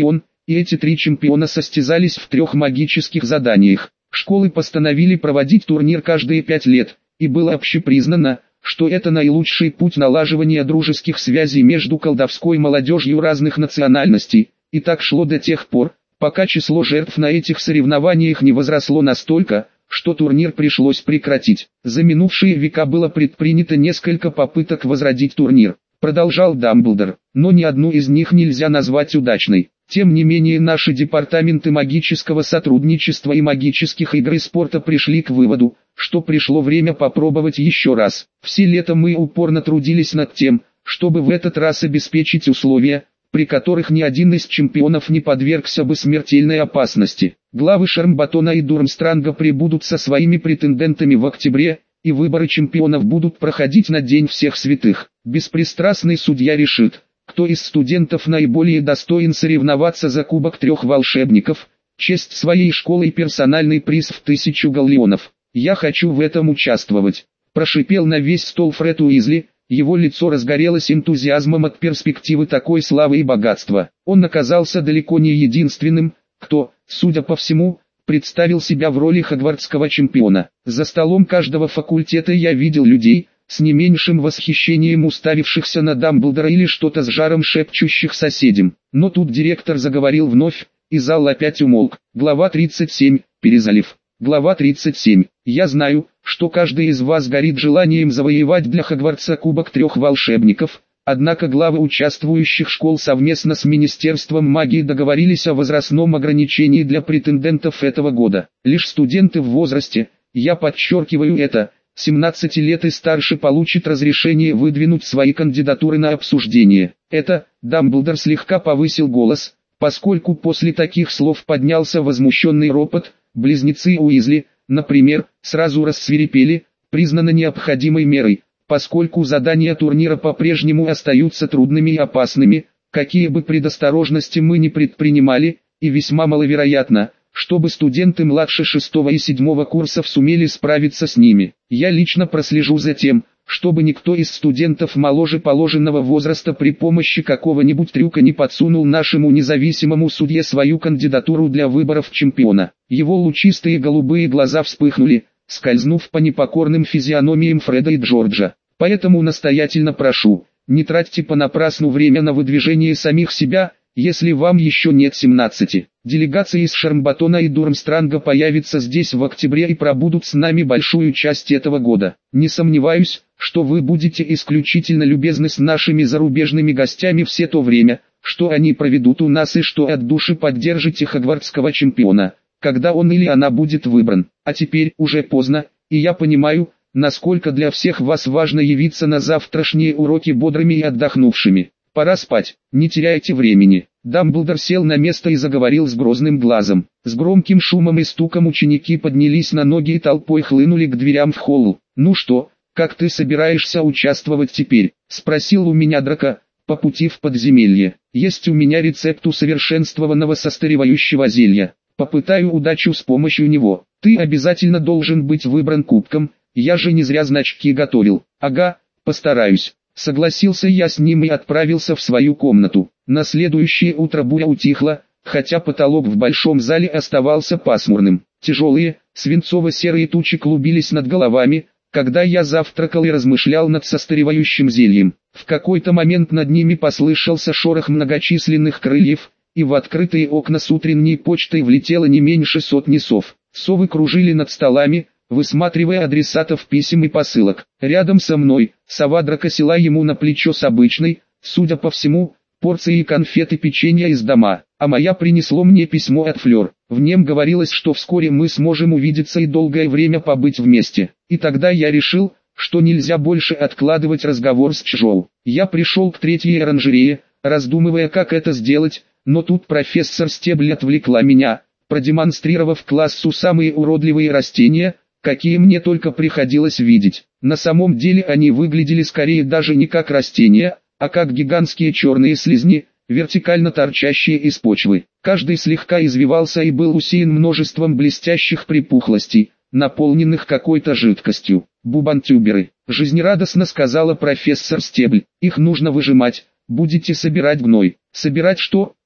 и эти три чемпиона состязались в трех магических заданиях. Школы постановили проводить турнир каждые пять лет, и было общепризнано, что это наилучший путь налаживания дружеских связей между колдовской молодежью разных национальностей, и так шло до тех пор, пока число жертв на этих соревнованиях не возросло настолько, что турнир пришлось прекратить. За минувшие века было предпринято несколько попыток возродить турнир, продолжал Дамблдор, но ни одну из них нельзя назвать удачной. Тем не менее наши департаменты магического сотрудничества и магических игр и спорта пришли к выводу, что пришло время попробовать еще раз. Все лето мы упорно трудились над тем, чтобы в этот раз обеспечить условия, при которых ни один из чемпионов не подвергся бы смертельной опасности. Главы Шармбатона и Дурмстранга прибудут со своими претендентами в октябре, и выборы чемпионов будут проходить на День всех святых. Беспристрастный судья решит, кто из студентов наиболее достоин соревноваться за кубок трех волшебников, честь своей школы и персональный приз в тысячу галлеонов. «Я хочу в этом участвовать», – прошипел на весь стол Фред Уизли. Его лицо разгорелось энтузиазмом от перспективы такой славы и богатства. Он оказался далеко не единственным, кто, судя по всему, представил себя в роли хогвартского чемпиона. За столом каждого факультета я видел людей, с не меньшим восхищением уставившихся на Дамблдора или что-то с жаром шепчущих соседям. Но тут директор заговорил вновь, и зал опять умолк. Глава тридцать семь. Перезалив. Глава тридцать семь. Я знаю, что каждый из вас горит желанием завоевать для Хогвартса кубок трех волшебников, однако главы участвующих школ совместно с Министерством магии договорились о возрастном ограничении для претендентов этого года. Лишь студенты в возрасте, я подчеркиваю это, семнадцати лет и старше получат разрешение выдвинуть свои кандидатуры на обсуждение. Это, Дамблдор слегка повысил голос, поскольку после таких слов поднялся возмущенный ропот. Близнецы Уизли, например, сразу рассвирепели, признано необходимой мерой, поскольку задания турнира по-прежнему остаются трудными и опасными, какие бы предосторожности мы ни предпринимали, и весьма маловероятно, чтобы студенты младше шестого и седьмого курсов сумели справиться с ними. Я лично прослежу за тем, чтобы никто из студентов моложе положенного возраста при помощи какого-нибудь трюка не подсунул нашему независимому судье свою кандидатуру для выборов чемпиона. Его лучистые голубые глаза вспыхнули, скользнув по непокорным физиономиям Фреда и Джорджа. Поэтому настоятельно прошу, не тратьте понапрасну время на выдвижение самих себя, если вам еще нет семнадцати. Делегации из Шармбатона и Дурмстранга появятся здесь в октябре и пробудут с нами большую часть этого года. Не сомневаюсь, что вы будете исключительно любезны с нашими зарубежными гостями все то время, что они проведут у нас, и что от души поддержите хогвартского чемпиона, когда он или она будет выбран. А теперь уже поздно, и я понимаю, насколько для всех вас важно явиться на завтрашние уроки бодрыми и отдохнувшими. Пора спать, не теряйте времени. Дамблдор сел на место и заговорил с грозным глазом. С громким шумом и стуком ученики поднялись на ноги и толпой хлынули к дверям в холл. «Ну что, как ты собираешься участвовать теперь?» – спросил у меня Драко, по пути в подземелье. «Есть у меня рецепт усовершенствованного состаревающего зелья. Попытаю удачу с помощью него. Ты обязательно должен быть выбран кубком, я же не зря значки готовил». «Ага, постараюсь». Согласился я с ним и отправился в свою комнату. На следующее утро буря утихла, хотя потолок в большом зале оставался пасмурным. Тяжелые, свинцово-серые тучи клубились над головами, когда я завтракал и размышлял над состаревающим зельем. В какой-то момент над ними послышался шорох многочисленных крыльев, и в открытые окна с утренней почтой влетело не меньше сотни сов. Совы кружили над столами, высматривая адресатов писем и посылок. Рядом со мной, сова Драко села ему на плечо с обычной, судя по всему, порцией конфет и печенья из дома, а моя принесло мне письмо от Флёр. В нем говорилось, что вскоре мы сможем увидеться и долгое время побыть вместе. И тогда я решил, что нельзя больше откладывать разговор с Чжоу. Я пришел к третьей оранжерее, раздумывая, как это сделать, но тут профессор Стебль отвлекла меня, продемонстрировав классу самые уродливые растения, какие мне только приходилось видеть. На самом деле они выглядели скорее даже не как растения, а как гигантские черные слизни, вертикально торчащие из почвы. Каждый слегка извивался и был усеян множеством блестящих припухлостей, наполненных какой-то жидкостью. «Бубантюберы», — жизнерадостно сказала профессор Стебль, — «их нужно выжимать, будете собирать гной». «Собирать что?» —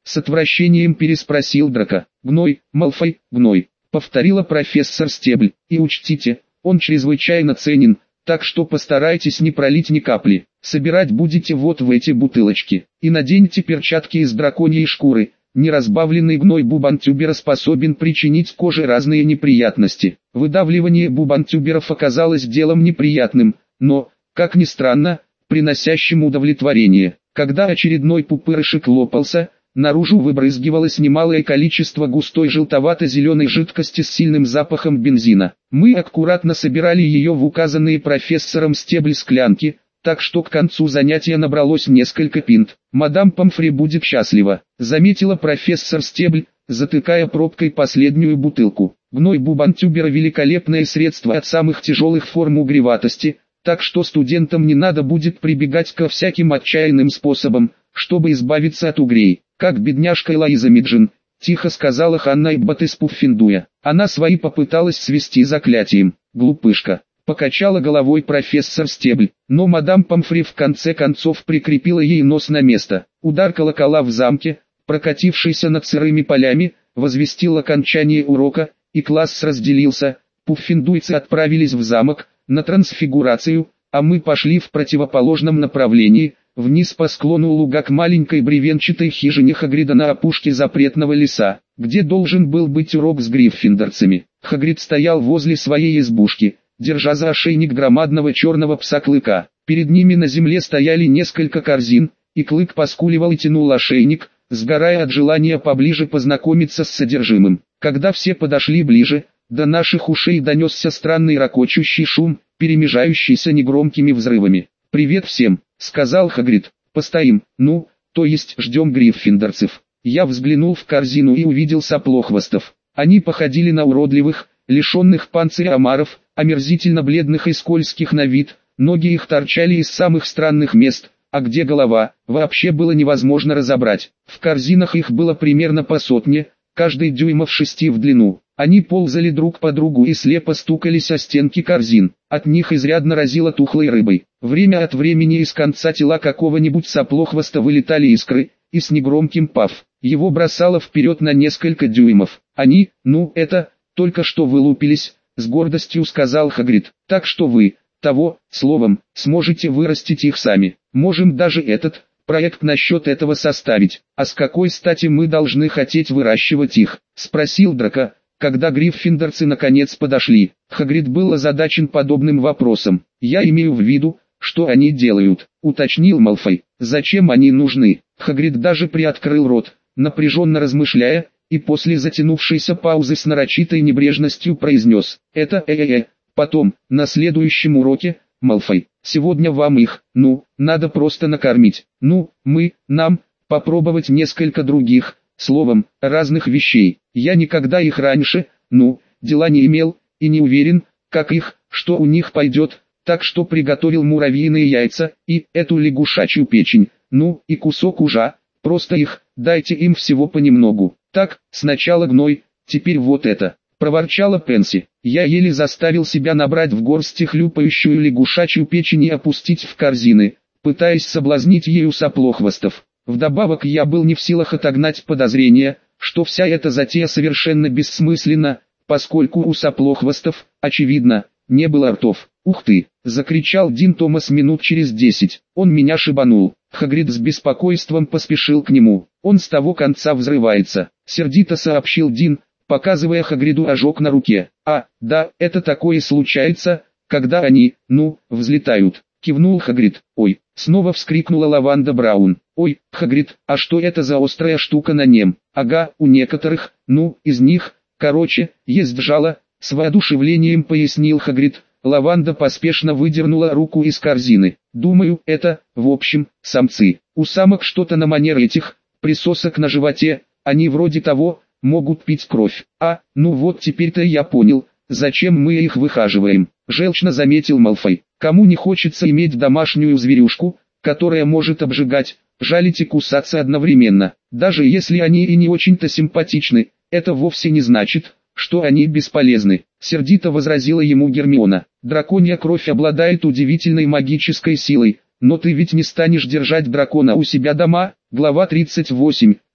С отвращением переспросил Драко. Гной, Малфой, гной, повторила профессор Стебль. И учтите, он чрезвычайно ценен, так что постарайтесь не пролить ни капли. Собирать будете вот в эти бутылочки. И наденьте перчатки из драконьей шкуры. Неразбавленный гной бубантюбера способен причинить коже разные неприятности. Выдавливание бубантюберов оказалось делом неприятным, но, как ни странно, приносящим удовлетворение. Когда очередной пупырышек лопался, наружу выбрызгивалось немалое количество густой желтовато-зеленой жидкости с сильным запахом бензина. Мы аккуратно собирали ее в указанные профессором Стебль склянки, так что к концу занятия набралось несколько пинт. «Мадам Помфри будет счастлива», — заметила профессор Стебль, затыкая пробкой последнюю бутылку. Гной бубантюбера — великолепное средство от самых тяжелых форм угреватости, так что студентам не надо будет прибегать ко всяким отчаянным способам, чтобы избавиться от угрей. «Как бедняжка Элоиза Миджин», — тихо сказала Ханна Эббот из Пуффендуя. Она свои попыталась свести заклятием. «Глупышка», — покачала головой профессор Стебль, но мадам Помфри в конце концов прикрепила ей нос на место. Удар колокола в замке, прокатившийся над сырыми полями, возвестил окончание урока, и класс разделился. Пуффендуйцы отправились в замок, на трансфигурацию, а мы пошли в противоположном направлении, вниз по склону луга к маленькой бревенчатой хижине Хагрида на опушке запретного леса, где должен был быть урок с гриффиндорцами. Хагрид стоял возле своей избушки, держа за ошейник громадного черного пса Клыка. Перед ними на земле стояли несколько корзин, и Клык поскуливал и тянул ошейник, сгорая от желания поближе познакомиться с содержимым. Когда все подошли ближе, до наших ушей донесся странный ракочущий шум, перемежающийся негромкими взрывами. «Привет всем», — сказал Хагрид. «Постоим, ну, то есть ждем гриффиндорцев». Я взглянул в корзину и увидел соплохвостов. Они походили на уродливых, лишенных панциря омаров, омерзительно бледных и скользких на вид, ноги их торчали из самых странных мест, а где голова, вообще было невозможно разобрать. В корзинах их было примерно по сотне, каждый дюймов шести в длину. Они ползали друг по другу и слепо стукались о стенки корзин. От них изрядно разило тухлой рыбой. Время от времени из конца тела какого-нибудь соплохвоста вылетали искры, и с негромким паф, его бросало вперед на несколько дюймов. Они, ну это, только что вылупились, с гордостью сказал Хагрид. Так что вы, того, словом, сможете вырастить их сами. Можем даже этот проект насчет этого составить. А с какой стати мы должны хотеть выращивать их? Спросил Драко, когда гриффиндорцы наконец подошли. Хагрид был озадачен подобным вопросом. «Я имею в виду, что они делают», — уточнил Малфой. «Зачем они нужны?» Хагрид даже приоткрыл рот, напряженно размышляя, и после затянувшейся паузы с нарочитой небрежностью произнес: «Это э-э-э, потом, на следующем уроке, Малфой, сегодня вам их, ну, надо просто накормить, ну, мы, нам, попробовать несколько других, словом, разных вещей. Я никогда их раньше, ну, дела не имел, и не уверен, как их, что у них пойдет, так что приготовил муравьиные яйца, и эту лягушачью печень, ну, и кусок ужа, просто их, дайте им всего понемногу. Так, сначала гной, теперь вот это», — проворчала Пенси. Я еле заставил себя набрать в горсти хлюпающую лягушачью печень и опустить в корзины, пытаясь соблазнить ею соплохвостов. Вдобавок я был не в силах отогнать подозрение, что вся эта затея совершенно бессмысленна, поскольку у соплохвостов, очевидно, не было ртов. «Ух ты!» — закричал Дин Томас минут через десять. «Он меня шибанул». Хагрид с беспокойством поспешил к нему. «Он с того конца взрывается», — сердито сообщил Дин, показывая Хагриду ожог на руке. «А, да, это такое случается, когда они, ну, взлетают», — кивнул Хагрид. «Ой!» — снова вскрикнула Лаванда Браун. «Ой, Хагрид, а что это за острая штука на нем?» «Ага, у некоторых, ну, из них, короче, есть жало», — с воодушевлением пояснил Хагрид. Лаванда поспешно выдернула руку из корзины. «Думаю, это, в общем, самцы. У самок что-то на манер этих, присосок на животе, они вроде того, могут пить кровь». «А, ну вот теперь-то я понял, зачем мы их выхаживаем», — желчно заметил Малфой. «Кому не хочется иметь домашнюю зверюшку, которая может обжигать, жалить и кусаться одновременно, даже если они и не очень-то симпатичны, это вовсе не значит, что они бесполезны», — сердито возразила ему Гермиона. «Драконья кровь обладает удивительной магической силой, но ты ведь не станешь держать дракона у себя дома». Глава тридцать восемь.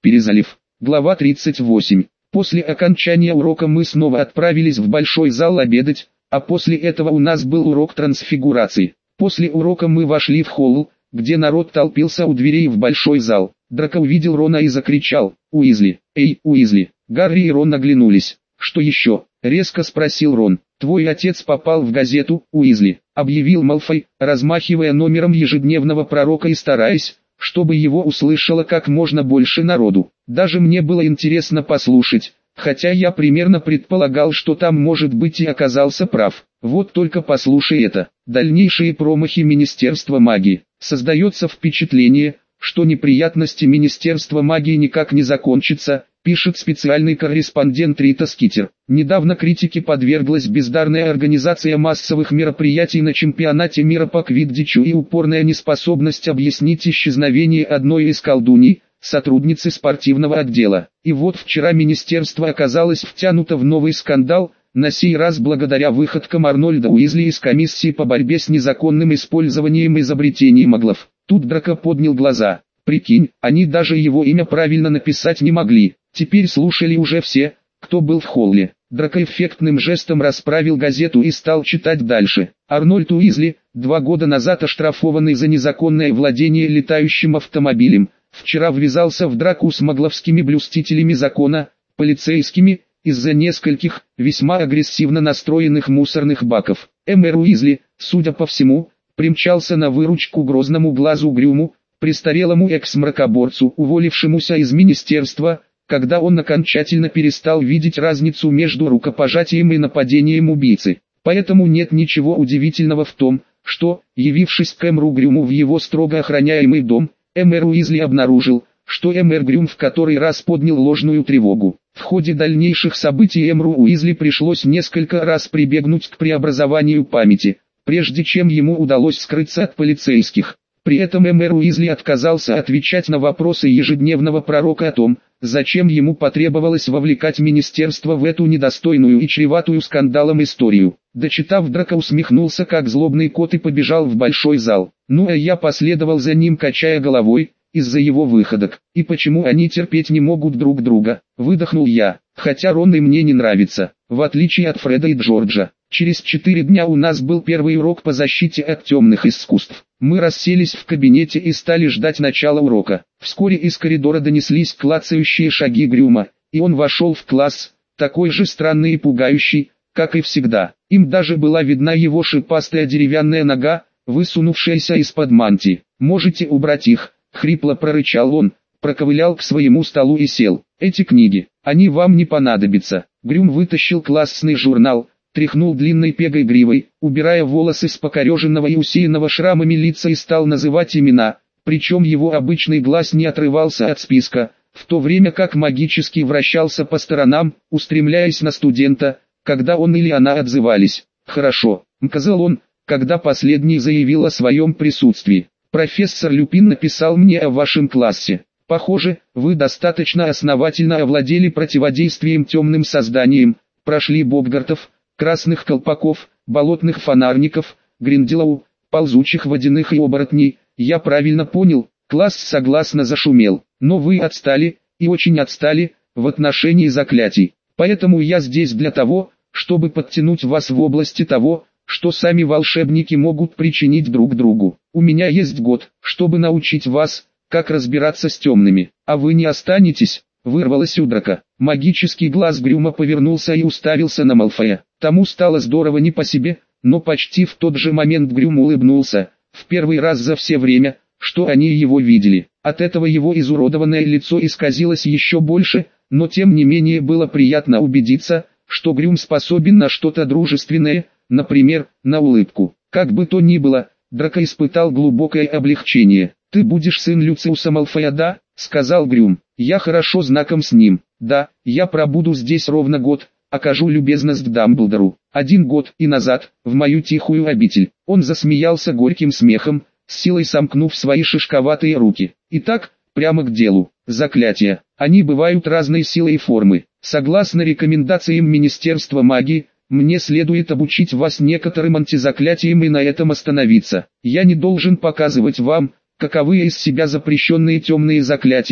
Перезалив. Глава тридцать восемь. После окончания урока мы снова отправились в большой зал обедать, а после этого у нас был урок трансфигурации. После урока мы вошли в холл, где народ толпился у дверей в большой зал. Драко увидел Рона и закричал: «Уизли! Эй, Уизли!» Гарри и Рон оглянулись. «Что еще?» — резко спросил Рон. «Твой отец попал в газету, Уизли», — объявил Малфой, размахивая номером ежедневного пророка и стараясь, чтобы его услышало как можно больше народу. Даже мне было интересно послушать, хотя я примерно предполагал, что там может быть и оказался прав. Вот только послушай это. Дальнейшие промахи Министерства магии. Создается впечатление, что неприятности Министерства магии никак не закончатся, пишет специальный корреспондент Рита Скитер. Недавно критике подверглась бездарная организация массовых мероприятий на чемпионате мира по квиддичу и упорная неспособность объяснить исчезновение одной из колдуней, сотрудницы спортивного отдела. И вот вчера министерство оказалось втянуто в новый скандал, на сей раз благодаря выходкам Арнольда Уизли из комиссии по борьбе с незаконным использованием изобретений маглов. Тут Драко поднял глаза. Прикинь, они даже его имя правильно написать не могли. Теперь слушали уже все, кто был в холле. Драко эффектным жестом расправил газету и стал читать дальше. Арнольд Уизли, два года назад оштрафованный за незаконное владение летающим автомобилем, вчера ввязался в драку с магловскими блюстителями закона, полицейскими, из-за нескольких, весьма агрессивно настроенных мусорных баков. Эмэр Уизли, судя по всему, примчался на выручку грозному глазу Грюму, престарелому экс-мракоборцу, уволившемуся из министерства, когда он окончательно перестал видеть разницу между рукопожатием и нападением убийцы. Поэтому нет ничего удивительного в том, что, явившись к Эмру Грюму в его строго охраняемый дом, Эмэр Уизли обнаружил, что Эмэр Грюм в который раз поднял ложную тревогу. В ходе дальнейших событий Эмру Уизли пришлось несколько раз прибегнуть к преобразованию памяти, прежде чем ему удалось скрыться от полицейских. При этом Эмэр Уизли отказался отвечать на вопросы ежедневного пророка о том, зачем ему потребовалось вовлекать министерство в эту недостойную и чреватую скандалом историю. Дочитав, Драко усмехнулся как злобный кот и побежал в большой зал. Ну а я последовал за ним, качая головой, из-за его выходок. И почему они терпеть не могут друг друга, выдохнул я, хотя Рон и мне не нравится, в отличие от Фреда и Джорджа. Через четыре дня у нас был первый урок по защите от темных искусств. Мы расселись в кабинете и стали ждать начала урока. Вскоре из коридора донеслись клацающие шаги Грюма, и он вошел в класс, такой же странный и пугающий, как и всегда. Им даже была видна его шипастая деревянная нога, высунувшаяся из-под мантии. «Можете убрать их», — хрипло прорычал он, проковылял к своему столу и сел. «Эти книги, они вам не понадобятся». Грюм вытащил классный журнал, тряхнул длинной пегой гривой, убирая волосы с покореженного и усеянного шрамами лица, и стал называть имена, причем его обычный глаз не отрывался от списка, в то время как магически вращался по сторонам, устремляясь на студента, когда он или она отзывались. «Хорошо», — сказал он, когда последний заявил о своем присутствии. «Профессор Люпин написал мне о вашем классе. Похоже, вы достаточно основательно овладели противодействием темным созданиям, прошли бобгартов, красных колпаков, болотных фонарников, гринделоу, ползучих водяных и оборотней. Я правильно понял?» Класс согласно зашумел. «Но вы отстали, и очень отстали, в отношении заклятий. Поэтому я здесь для того, чтобы подтянуть вас в области того, что сами волшебники могут причинить друг другу. У меня есть год, чтобы научить вас, как разбираться с темными. А вы не останетесь?» Вырвалось у Драко. Магический глаз Грюма повернулся и уставился на Малфоя. Тому стало здорово не по себе, но почти в тот же момент Грюм улыбнулся, в первый раз за все время, что они его видели. От этого его изуродованное лицо исказилось еще больше, но тем не менее было приятно убедиться, что Грюм способен на что-то дружественное, например, на улыбку. Как бы то ни было, Драко испытал глубокое облегчение. «Ты будешь сын Люциуса Малфоя, да?» — сказал Грюм. «Я хорошо знаком с ним. Да, я пробуду здесь ровно год, окажу любезность Дамблдору. Один год и назад, в мою тихую обитель». Он засмеялся горьким смехом, с силой сомкнув свои шишковатые руки. «Итак, прямо к делу. Заклятия. Они бывают разной силы и формы. Согласно рекомендациям Министерства магии, мне следует обучить вас некоторым антизаклятиям и на этом остановиться. Я не должен показывать вам, каковы из себя запрещенные темные заклятия,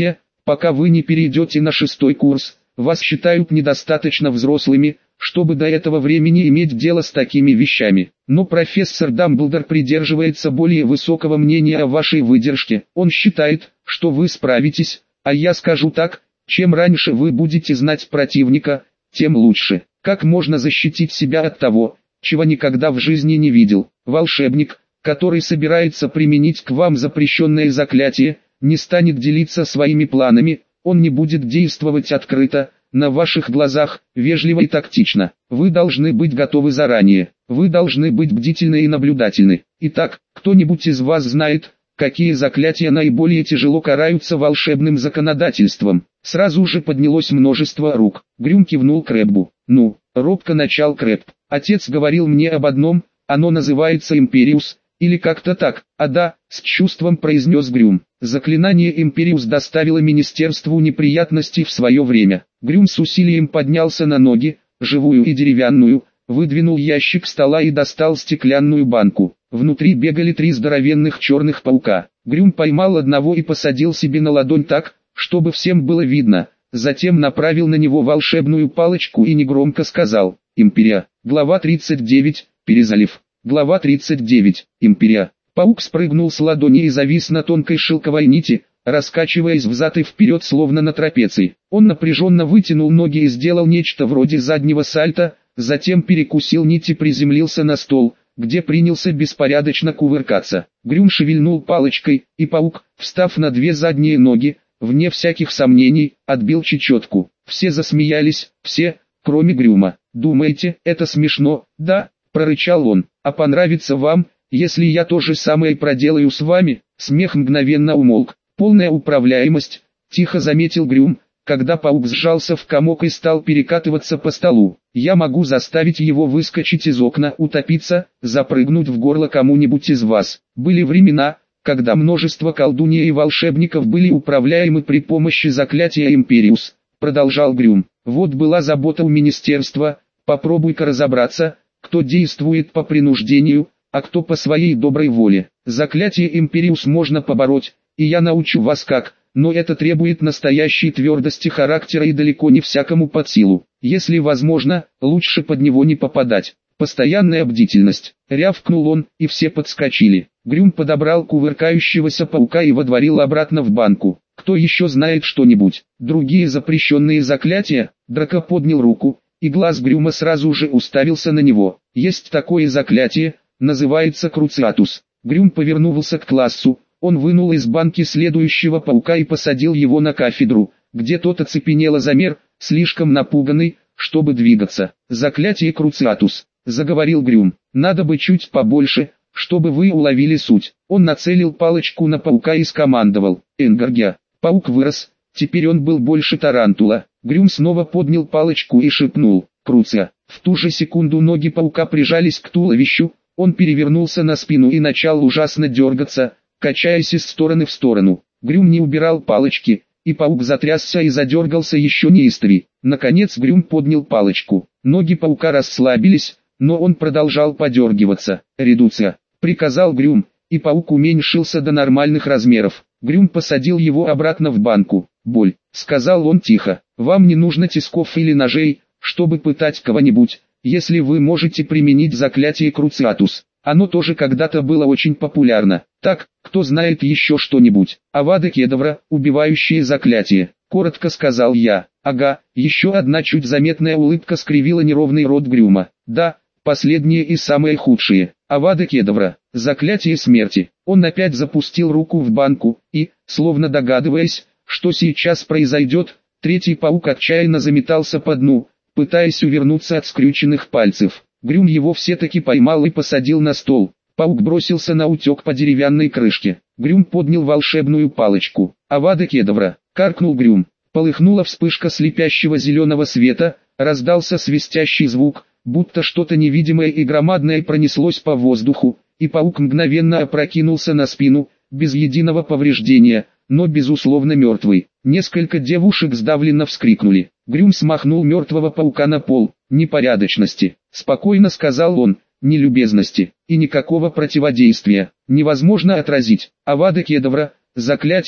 Пока вы не перейдете на шестой курс, вас считают недостаточно взрослыми, чтобы до этого времени иметь дело с такими вещами. Но профессор Дамблдор придерживается более высокого мнения о вашей выдержке. Он считает, что вы справитесь, а я скажу так, чем раньше вы будете знать противника, тем лучше. Как можно защитить себя от того, чего никогда в жизни не видел? Волшебник, который собирается применить к вам запрещенное заклятие, не станет делиться своими планами, он не будет действовать открыто, на ваших глазах, вежливо и тактично. Вы должны быть готовы заранее, вы должны быть бдительны и наблюдательны. Итак, кто-нибудь из вас знает, какие заклятия наиболее тяжело караются волшебным законодательством? Сразу же поднялось множество рук. Грюм кивнул Крэббу. Ну, робко начал Крэбб. Отец говорил мне об одном, оно называется Империус, или как-то так. А да, с чувством произнес Грюм. Заклинание Империус доставило министерству неприятностей в свое время. Грюм с усилием поднялся на ноги, живую и деревянную, выдвинул ящик стола и достал стеклянную банку. Внутри бегали три здоровенных черных паука. Грюм поймал одного и посадил себе на ладонь так, чтобы всем было видно. Затем направил на него волшебную палочку и негромко сказал: «Империя». Глава тридцать девять. Перезалив. Глава тридцать девять. Империя. Паук спрыгнул с ладони и завис на тонкой шелковой нити, раскачиваясь взад и вперед словно на трапеции. Он напряженно вытянул ноги и сделал нечто вроде заднего сальто, затем перекусил нить и приземлился на стол, где принялся беспорядочно кувыркаться. Грюм шевельнул палочкой, и паук, встав на две задние ноги, вне всяких сомнений, отбил чечетку. Все засмеялись, все, кроме Грюма. «Думаете, это смешно, да?» – прорычал он. «А понравится вам, если я то же самое проделаю с вами?» Смех мгновенно умолк. «Полная управляемость», – тихо заметил Грюм, когда паук сжался в комок и стал перекатываться по столу. «Я могу заставить его выскочить из окна, утопиться, запрыгнуть в горло кому-нибудь из вас. Были времена, когда множество колдунья и волшебников были управляемы при помощи заклятия Империус», – продолжал Грюм. «Вот была забота у министерства, попробуй-ка разобраться, кто действует по принуждению, а кто по своей доброй воле. Заклятие Империус можно побороть, и я научу вас как, но это требует настоящей твердости характера и далеко не всякому под силу. Если возможно, лучше под него не попадать. Постоянная бдительность». Рявкнул он, и все подскочили. Грюм подобрал кувыркающегося паука и водворил обратно в банку. «Кто еще знает что-нибудь? Другие запрещенные заклятия?» Драко поднял руку, и глаз Грюма сразу же уставился на него. «Есть такое заклятие, называется Круциатус». Грюм повернулся к классу, он вынул из банки следующего паука и посадил его на кафедру, где тот оцепенело замер, слишком напуганный, чтобы двигаться. «Заклятие Круциатус», — заговорил Грюм, — «надо бы чуть побольше, чтобы вы уловили суть». Он нацелил палочку на паука и скомандовал: «Энгаргия». Паук вырос, теперь он был больше тарантула. Грюм снова поднял палочку и шепнул: «Круция». В ту же секунду ноги паука прижались к туловищу, он перевернулся на спину и начал ужасно дергаться, качаясь из стороны в сторону. Грюм не убирал палочки, и паук затрясся и задергался еще неистовей. Наконец Грюм поднял палочку. Ноги паука расслабились, но он продолжал подергиваться. «Редуция», — приказал Грюм, и паук уменьшился до нормальных размеров. Грюм посадил его обратно в банку. «Боль», — сказал он тихо, — «вам не нужно тисков или ножей, чтобы пытать кого-нибудь, если вы можете применить заклятие Круциатус. Оно тоже когда-то было очень популярно. Так, кто знает еще что-нибудь? Авада Кедавра, убивающее заклятие», — коротко сказал я. «Ага», еще одна чуть заметная улыбка скривила неровный рот Грюма. «Да, последнее и самое худшее. Авада Кедавра, заклятие смерти». Он опять запустил руку в банку, и, словно догадываясь, что сейчас произойдет, третий паук отчаянно заметался по дну, пытаясь увернуться от скрюченных пальцев. Грюм его все-таки поймал и посадил на стол. Паук бросился на утек по деревянной крышке. Грюм поднял волшебную палочку. «Авада Кедавра», — каркнул Грюм. Полыхнула вспышка слепящего зеленого света, раздался свистящий звук, будто что-то невидимое и громадное пронеслось по воздуху, и паук мгновенно опрокинулся на спину, без единого повреждения, но безусловно мертвый. Несколько девушек сдавленно вскрикнули. Грюм смахнул мертвого паука на пол. «Непорядочности», — спокойно сказал он, — «нелюбезности, и никакого противодействия. Невозможно отразить. Авада Кедавра, заклятие,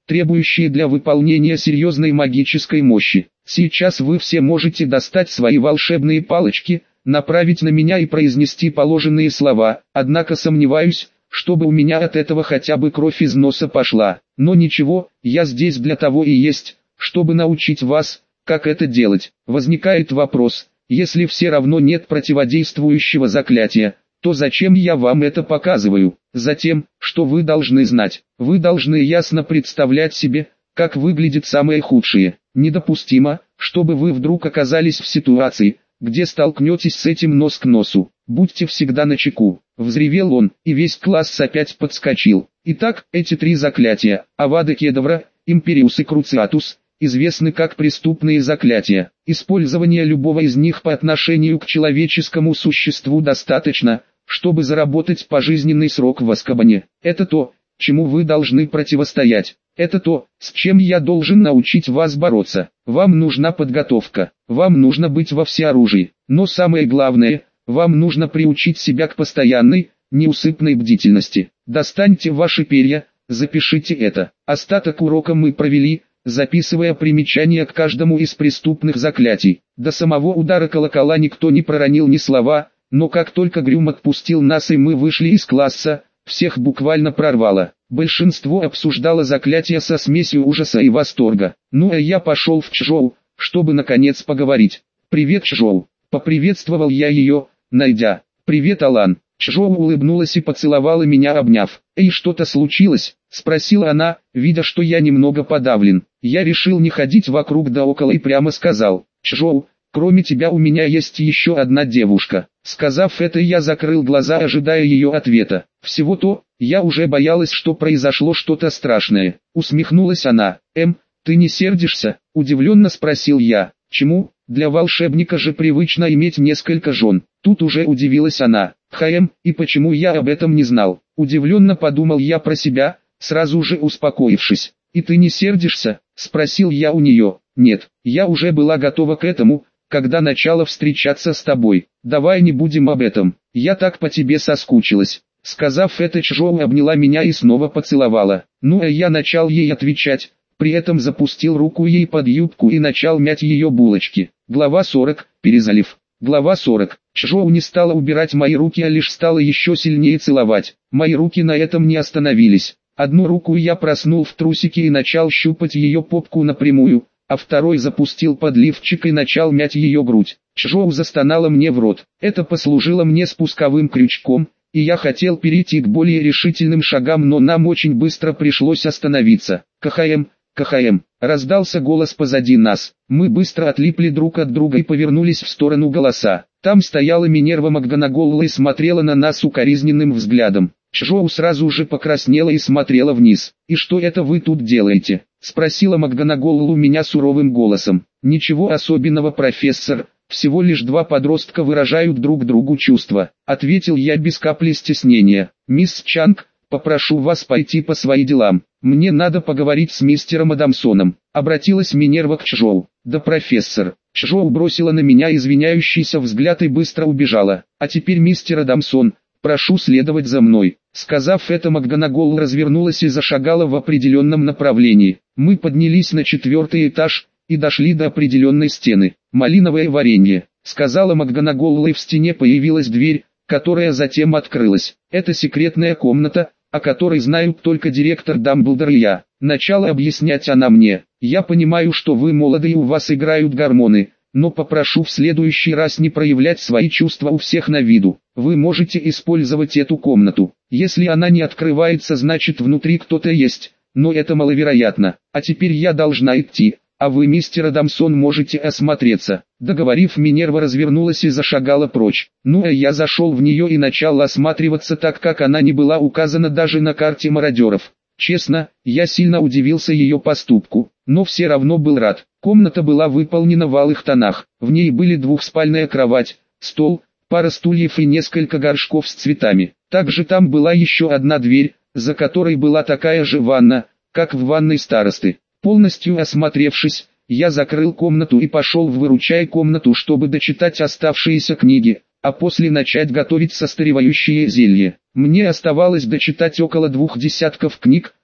требующие для выполнения серьезной магической мощи. Сейчас вы все можете достать свои волшебные палочки, направить на меня и произнести положенные слова, однако сомневаюсь, чтобы у меня от этого хотя бы кровь из носа пошла. Но ничего, я здесь для того и есть, чтобы научить вас, как это делать. Возникает вопрос, если все равно нет противодействующего заклятия, то зачем я вам это показываю? Затем, что вы должны знать. Вы должны ясно представлять себе, как выглядит самое худшее. Недопустимо, чтобы вы вдруг оказались в ситуации, где столкнетесь с этим нос к носу. Будьте всегда начеку. Взревел он, и весь класс опять подскочил. Итак, эти три заклятия, Авада Кедавра, Империус и Круциатус, известны как преступные заклятия. Использование любого из них по отношению к человеческому существу достаточно, чтобы заработать пожизненный срок в Азкабане. Это то, чему вы должны противостоять. Это то, с чем я должен научить вас бороться. Вам нужна подготовка, вам нужно быть во всеоружии. Но самое главное, вам нужно приучить себя к постоянной, неусыпной бдительности. Достаньте ваши перья, запишите это. Остаток урока мы провели, записывая примечания к каждому из преступных заклятий. До самого удара колокола никто не проронил ни слова, но как только Грюм отпустил нас и мы вышли из класса, всех буквально прорвало. Большинство обсуждало заклятия со смесью ужаса и восторга. Ну а я пошел в Чжоу, чтобы наконец поговорить. «Привет, Чжоу!» — поприветствовал я ее, найдя. «Привет, Алан!» Чжоу улыбнулась и поцеловала меня, обняв. «Эй, что-то случилось?» — спросила она, видя, что я немного подавлен. Я решил не ходить вокруг да около и прямо сказал: «Чжоу, кроме тебя у меня есть еще одна девушка». Сказав это, я закрыл глаза, ожидая ее ответа. Всего-то, я уже боялась, что произошло что-то страшное. Усмехнулась она. «Эм, ты не сердишься?» — удивленно спросил я. «Чему? Для волшебника же привычно иметь несколько жен». Тут уже удивилась она. «Хаэм, и почему я об этом не знал?» Удивленно подумал я про себя, сразу же успокоившись. «И ты не сердишься?» — спросил я у нее. «Нет, я уже была готова к этому, когда начала встречаться с тобой. Давай не будем об этом, я так по тебе соскучилась». Сказав это, Чжоу обняла меня и снова поцеловала. Ну а я начал ей отвечать, при этом запустил руку ей под юбку и начал мять ее булочки. Глава сорок. Перезалив. Глава сорок. Чжоу не стала убирать мои руки, а лишь стала еще сильнее целовать. Мои руки на этом не остановились. Одну руку я проснул в трусики и начал щупать ее попку напрямую, а второй запустил под лифчик и начал мять ее грудь. Чжоу застонала мне в рот. Это послужило мне спусковым крючком, и я хотел перейти к более решительным шагам, но нам очень быстро пришлось остановиться. «КХМ, КХМ!» — раздался голос позади нас. Мы быстро отлипли друг от друга и повернулись в сторону голоса. Там стояла Минерва Макганаголл и смотрела на нас укоризненным взглядом. Чжоу сразу же покраснела и смотрела вниз. «И что это вы тут делаете?» — спросила Макганаголл у меня суровым голосом. «Ничего особенного, профессор. Всего лишь два подростка выражают друг другу чувства», — ответил я без капли стеснения. «Мисс Чанг, попрошу вас пойти по своим делам. Мне надо поговорить с мистером Адамсоном», — обратилась Минерва к Чжоу. «Да, профессор». Чжоу бросила на меня извиняющийся взгляд и быстро убежала. «А теперь, мистер Адамсон, прошу следовать за мной». Сказав это, Макганаголл развернулась и зашагала в определенном направлении. Мы поднялись на четвертый этаж и дошли до определенной стены. «Малиновое варенье», — сказала Макганаголл, и в стене появилась дверь, которая затем открылась. «Это секретная комната, о которой знают только директор Дамблдор и я». Начала объяснять она мне. «Я понимаю, что вы молоды и у вас играют гормоны, но попрошу в следующий раз не проявлять свои чувства у всех на виду. Вы можете использовать эту комнату. Если она не открывается, значит внутри кто-то есть, но это маловероятно. А теперь я должна идти, а вы, мистер Адамсон, можете осмотреться». Договорив, Минерва развернулась и зашагала прочь. Ну а я зашел в нее и начал осматриваться, так как она не была указана даже на карте мародеров. Честно, я сильно удивился ее поступку, но все равно был рад. Комната была выполнена в алых тонах. В ней были двухспальная кровать, стол, пара стульев и несколько горшков с цветами. Также там была еще одна дверь, за которой была такая же ванна, как в ванной старосты. Полностью осмотревшись, я закрыл комнату и пошел в выручай комнату, чтобы дочитать оставшиеся книги, а после начать готовить состаревающее зелье. Мне оставалось дочитать около двух десятков книг,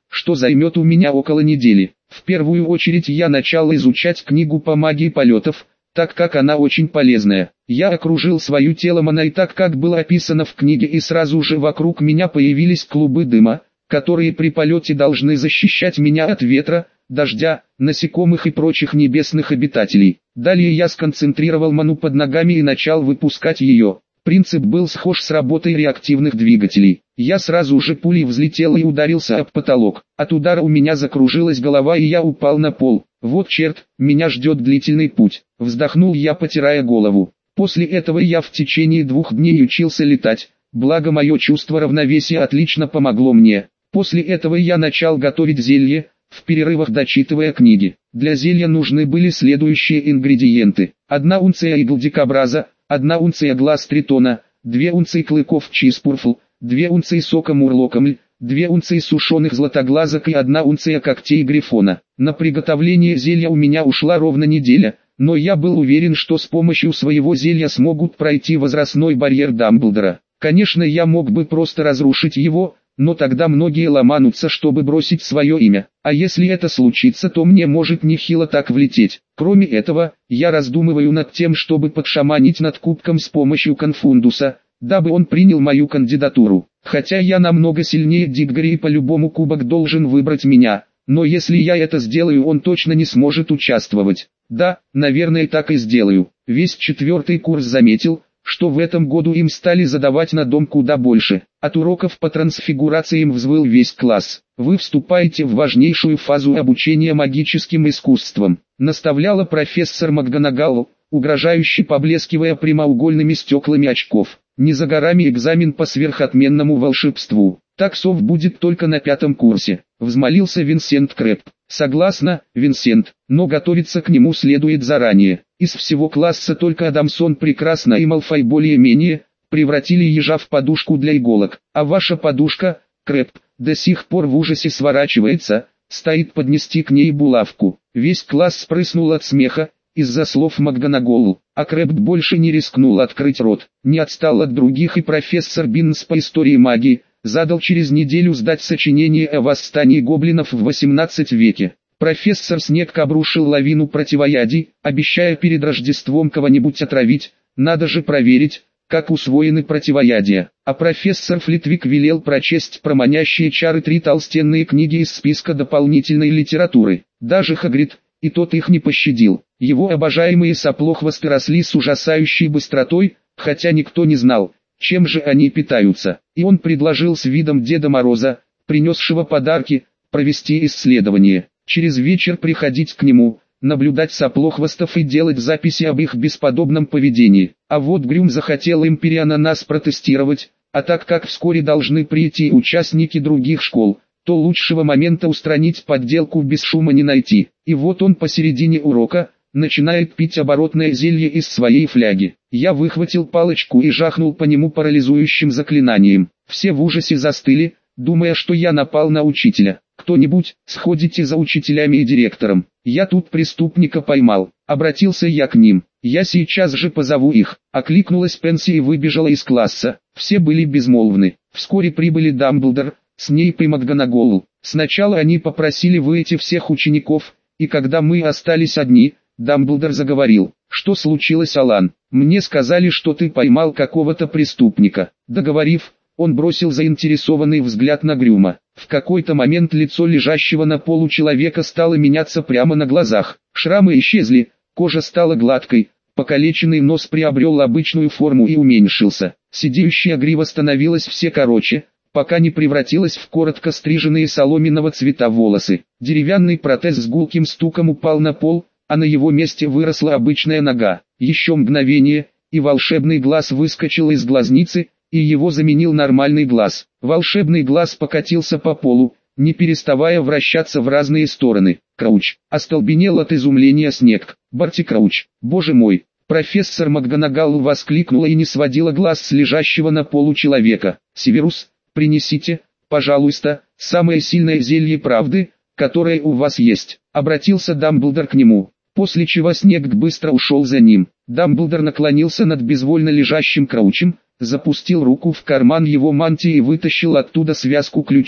что займет у меня около недели. В первую очередь я начал изучать книгу по магии полетов, так как она очень полезная. Я окружил свое тело маной так, как было описано в книге, и сразу же вокруг меня появились клубы дыма, которые при полете должны защищать меня от ветра, дождя, насекомых и прочих небесных обитателей. Далее я сконцентрировал ману под ногами и начал выпускать ее. Принцип был схож с работой реактивных двигателей. Я сразу же пулей взлетел и ударился об потолок. От удара у меня закружилась голова и я упал на пол. Вот черт, меня ждет длительный путь. Вздохнул я, потирая голову. После этого я в течение двух дней учился летать, благо мое чувство равновесия отлично помогло мне. После этого я начал готовить зелье, в перерывах дочитывая книги. Для зелья нужны были следующие ингредиенты. Одна унция игл дикобраза, одна унция глаз тритона, две унции клыков чиспурфл, две унции сока мурлокомль, две унции сушеных златоглазок и одна унция когтей грифона. На приготовление зелья у меня ушла ровно неделя, но я был уверен, что с помощью своего зелья смогут пройти возрастной барьер Дамблдора. Конечно, я мог бы просто разрушить его, но тогда многие ломанутся, чтобы бросить свое имя. А если это случится, то мне может нехило так влететь. Кроме этого, я раздумываю над тем, чтобы подшаманить над кубком с помощью конфундуса, дабы он принял мою кандидатуру. Хотя я намного сильнее Диггори и по-любому кубок должен выбрать меня, но если я это сделаю, он точно не сможет участвовать. Да, наверное, так и сделаю. Весь четвертый курс заметил, что в этом году им стали задавать на дом куда больше. От уроков по трансфигурации им взвыл весь класс. Вы вступаете в важнейшую фазу обучения магическим искусствам, наставляла профессор МакГонагал, угрожающе поблескивая прямоугольными стеклами очков. Не за горами экзамен по сверхотменному волшебству. Таксов будет только на пятом курсе, взмолился Винсент Крэб. Согласна, Винсент, но готовиться к нему следует заранее. Из всего класса только Адамсон прекрасно и Малфой более-менее превратили ежа в подушку для иголок. А ваша подушка, Крэб, до сих пор в ужасе сворачивается, стоит поднести к ней булавку. Весь класс спрыснул от смеха из-за слов МакГонагал, а Крэб больше не рискнул открыть рот. Не отстал от других и профессор Биннс по истории магии, задал через неделю сдать сочинение о восстании гоблинов в восемнадцатом веке. Профессор Снег обрушил лавину противоядий, обещая перед Рождеством кого-нибудь отравить. Надо же проверить, как усвоены противоядия. А профессор Флитвик велел прочесть про манящие чары три толстенные книги из списка дополнительной литературы. Даже Хагрид, и тот их не пощадил. Его обожаемые соплохвосты росли с ужасающей быстротой, хотя никто не знал, чем же они питаются. И он предложил с видом Деда Мороза, принесшего подарки, провести исследование. Через вечер приходить к нему, наблюдать соплохвостов и делать записи об их бесподобном поведении. А вот Грюм захотел империананас протестировать, а так как вскоре должны прийти участники других школ, то лучшего момента устранить подделку без шума не найти. И вот он посередине урока начинает пить оборотное зелье из своей фляги. Я выхватил палочку и жахнул по нему парализующим заклинанием. Все в ужасе застыли, думая, что я напал на учителя. «Кто-нибудь, сходите за учителями и директором. Я тут преступника поймал». Обратился я к ним. «Я сейчас же позову их». Окликнулась Пенси и выбежала из класса. Все были безмолвны. Вскоре прибыли Дамблдор, Снейп и МакГонагал. Сначала они попросили выйти всех учеников, и когда мы остались одни, Дамблдор заговорил. «Что случилось, Алан? Мне сказали, что ты поймал какого-то преступника». Договорив, он бросил заинтересованный взгляд на Грюма. В какой-то момент лицо лежащего на полу человека стало меняться прямо на глазах. Шрамы исчезли, кожа стала гладкой, покалеченный нос приобрел обычную форму и уменьшился. Сидеющая грива становилась все короче, пока не превратилась в коротко стриженные соломенного цвета волосы. Деревянный протез с гулким стуком упал на пол, а на его месте выросла обычная нога. Еще мгновение, и волшебный глаз выскочил из глазницы, и его заменил нормальный глаз. Волшебный глаз покатился по полу, не переставая вращаться в разные стороны. Крауч. Остолбенел от изумления Снег. Барти Крауч. Боже мой. Профессор МакГонагал воскликнула и не сводила глаз с лежащего на полу человека. Северус, принесите, пожалуйста, самое сильное зелье правды, которое у вас есть. Обратился Дамблдор к нему, после чего Снег быстро ушел за ним. Дамблдор наклонился над безвольно лежащим Краучем, запустил руку в карман его мантии и вытащил оттуда связку ключей.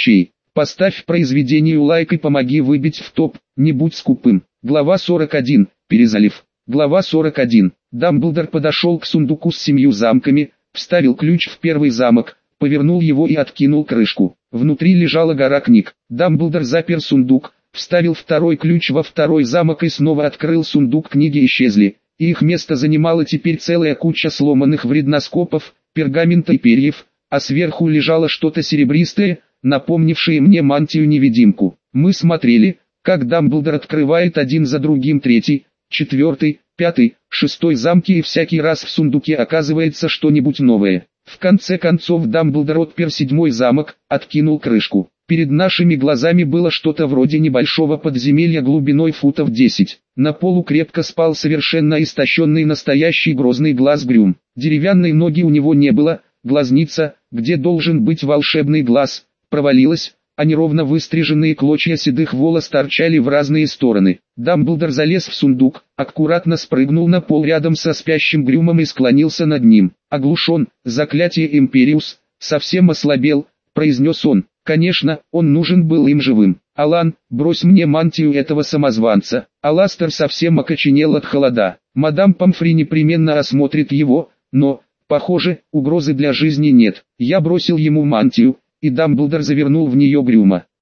Поставь произведению лайк и помоги выбить в топ, не будь скупым. Глава сорок один. Перезалив. Глава сорок один. Дамблдор подошел к сундуку с семью замками, вставил ключ в первый замок, повернул его и откинул крышку. Внутри лежала гора книг. Дамблдор запер сундук, вставил второй ключ во второй замок и снова открыл сундук. Книги исчезли, и их место занимала теперь целая куча сломанных вредноскопов, пергамента и перьев, а сверху лежало что-то серебристое, напомнившее мне мантию-невидимку. Мы смотрели, как Дамблдор открывает один за другим третий, четвертый, пятый, шестой замки, и всякий раз в сундуке оказывается что-нибудь новое. В конце концов Дамблдор отпер седьмой замок, откинул крышку. Перед нашими глазами было что-то вроде небольшого подземелья глубиной футов десять. На полу крепко спал совершенно истощенный настоящий грозный глаз Грюм. Деревянной ноги у него не было, глазница, где должен быть волшебный глаз, провалилась, а неровно выстриженные клочья седых волос торчали в разные стороны. Дамблдор залез в сундук, аккуратно спрыгнул на пол рядом со спящим Грюмом и склонился над ним. Оглушен, заклятие Империус, совсем ослабел, произнес он. Конечно, он нужен был им живым. Алан, брось мне мантию этого самозванца. Аластер совсем окоченел от холода. Мадам Помфри непременно осмотрит его, но, похоже, угрозы для жизни нет. Я бросил ему мантию, и Дамблдор завернул в нее Грюма.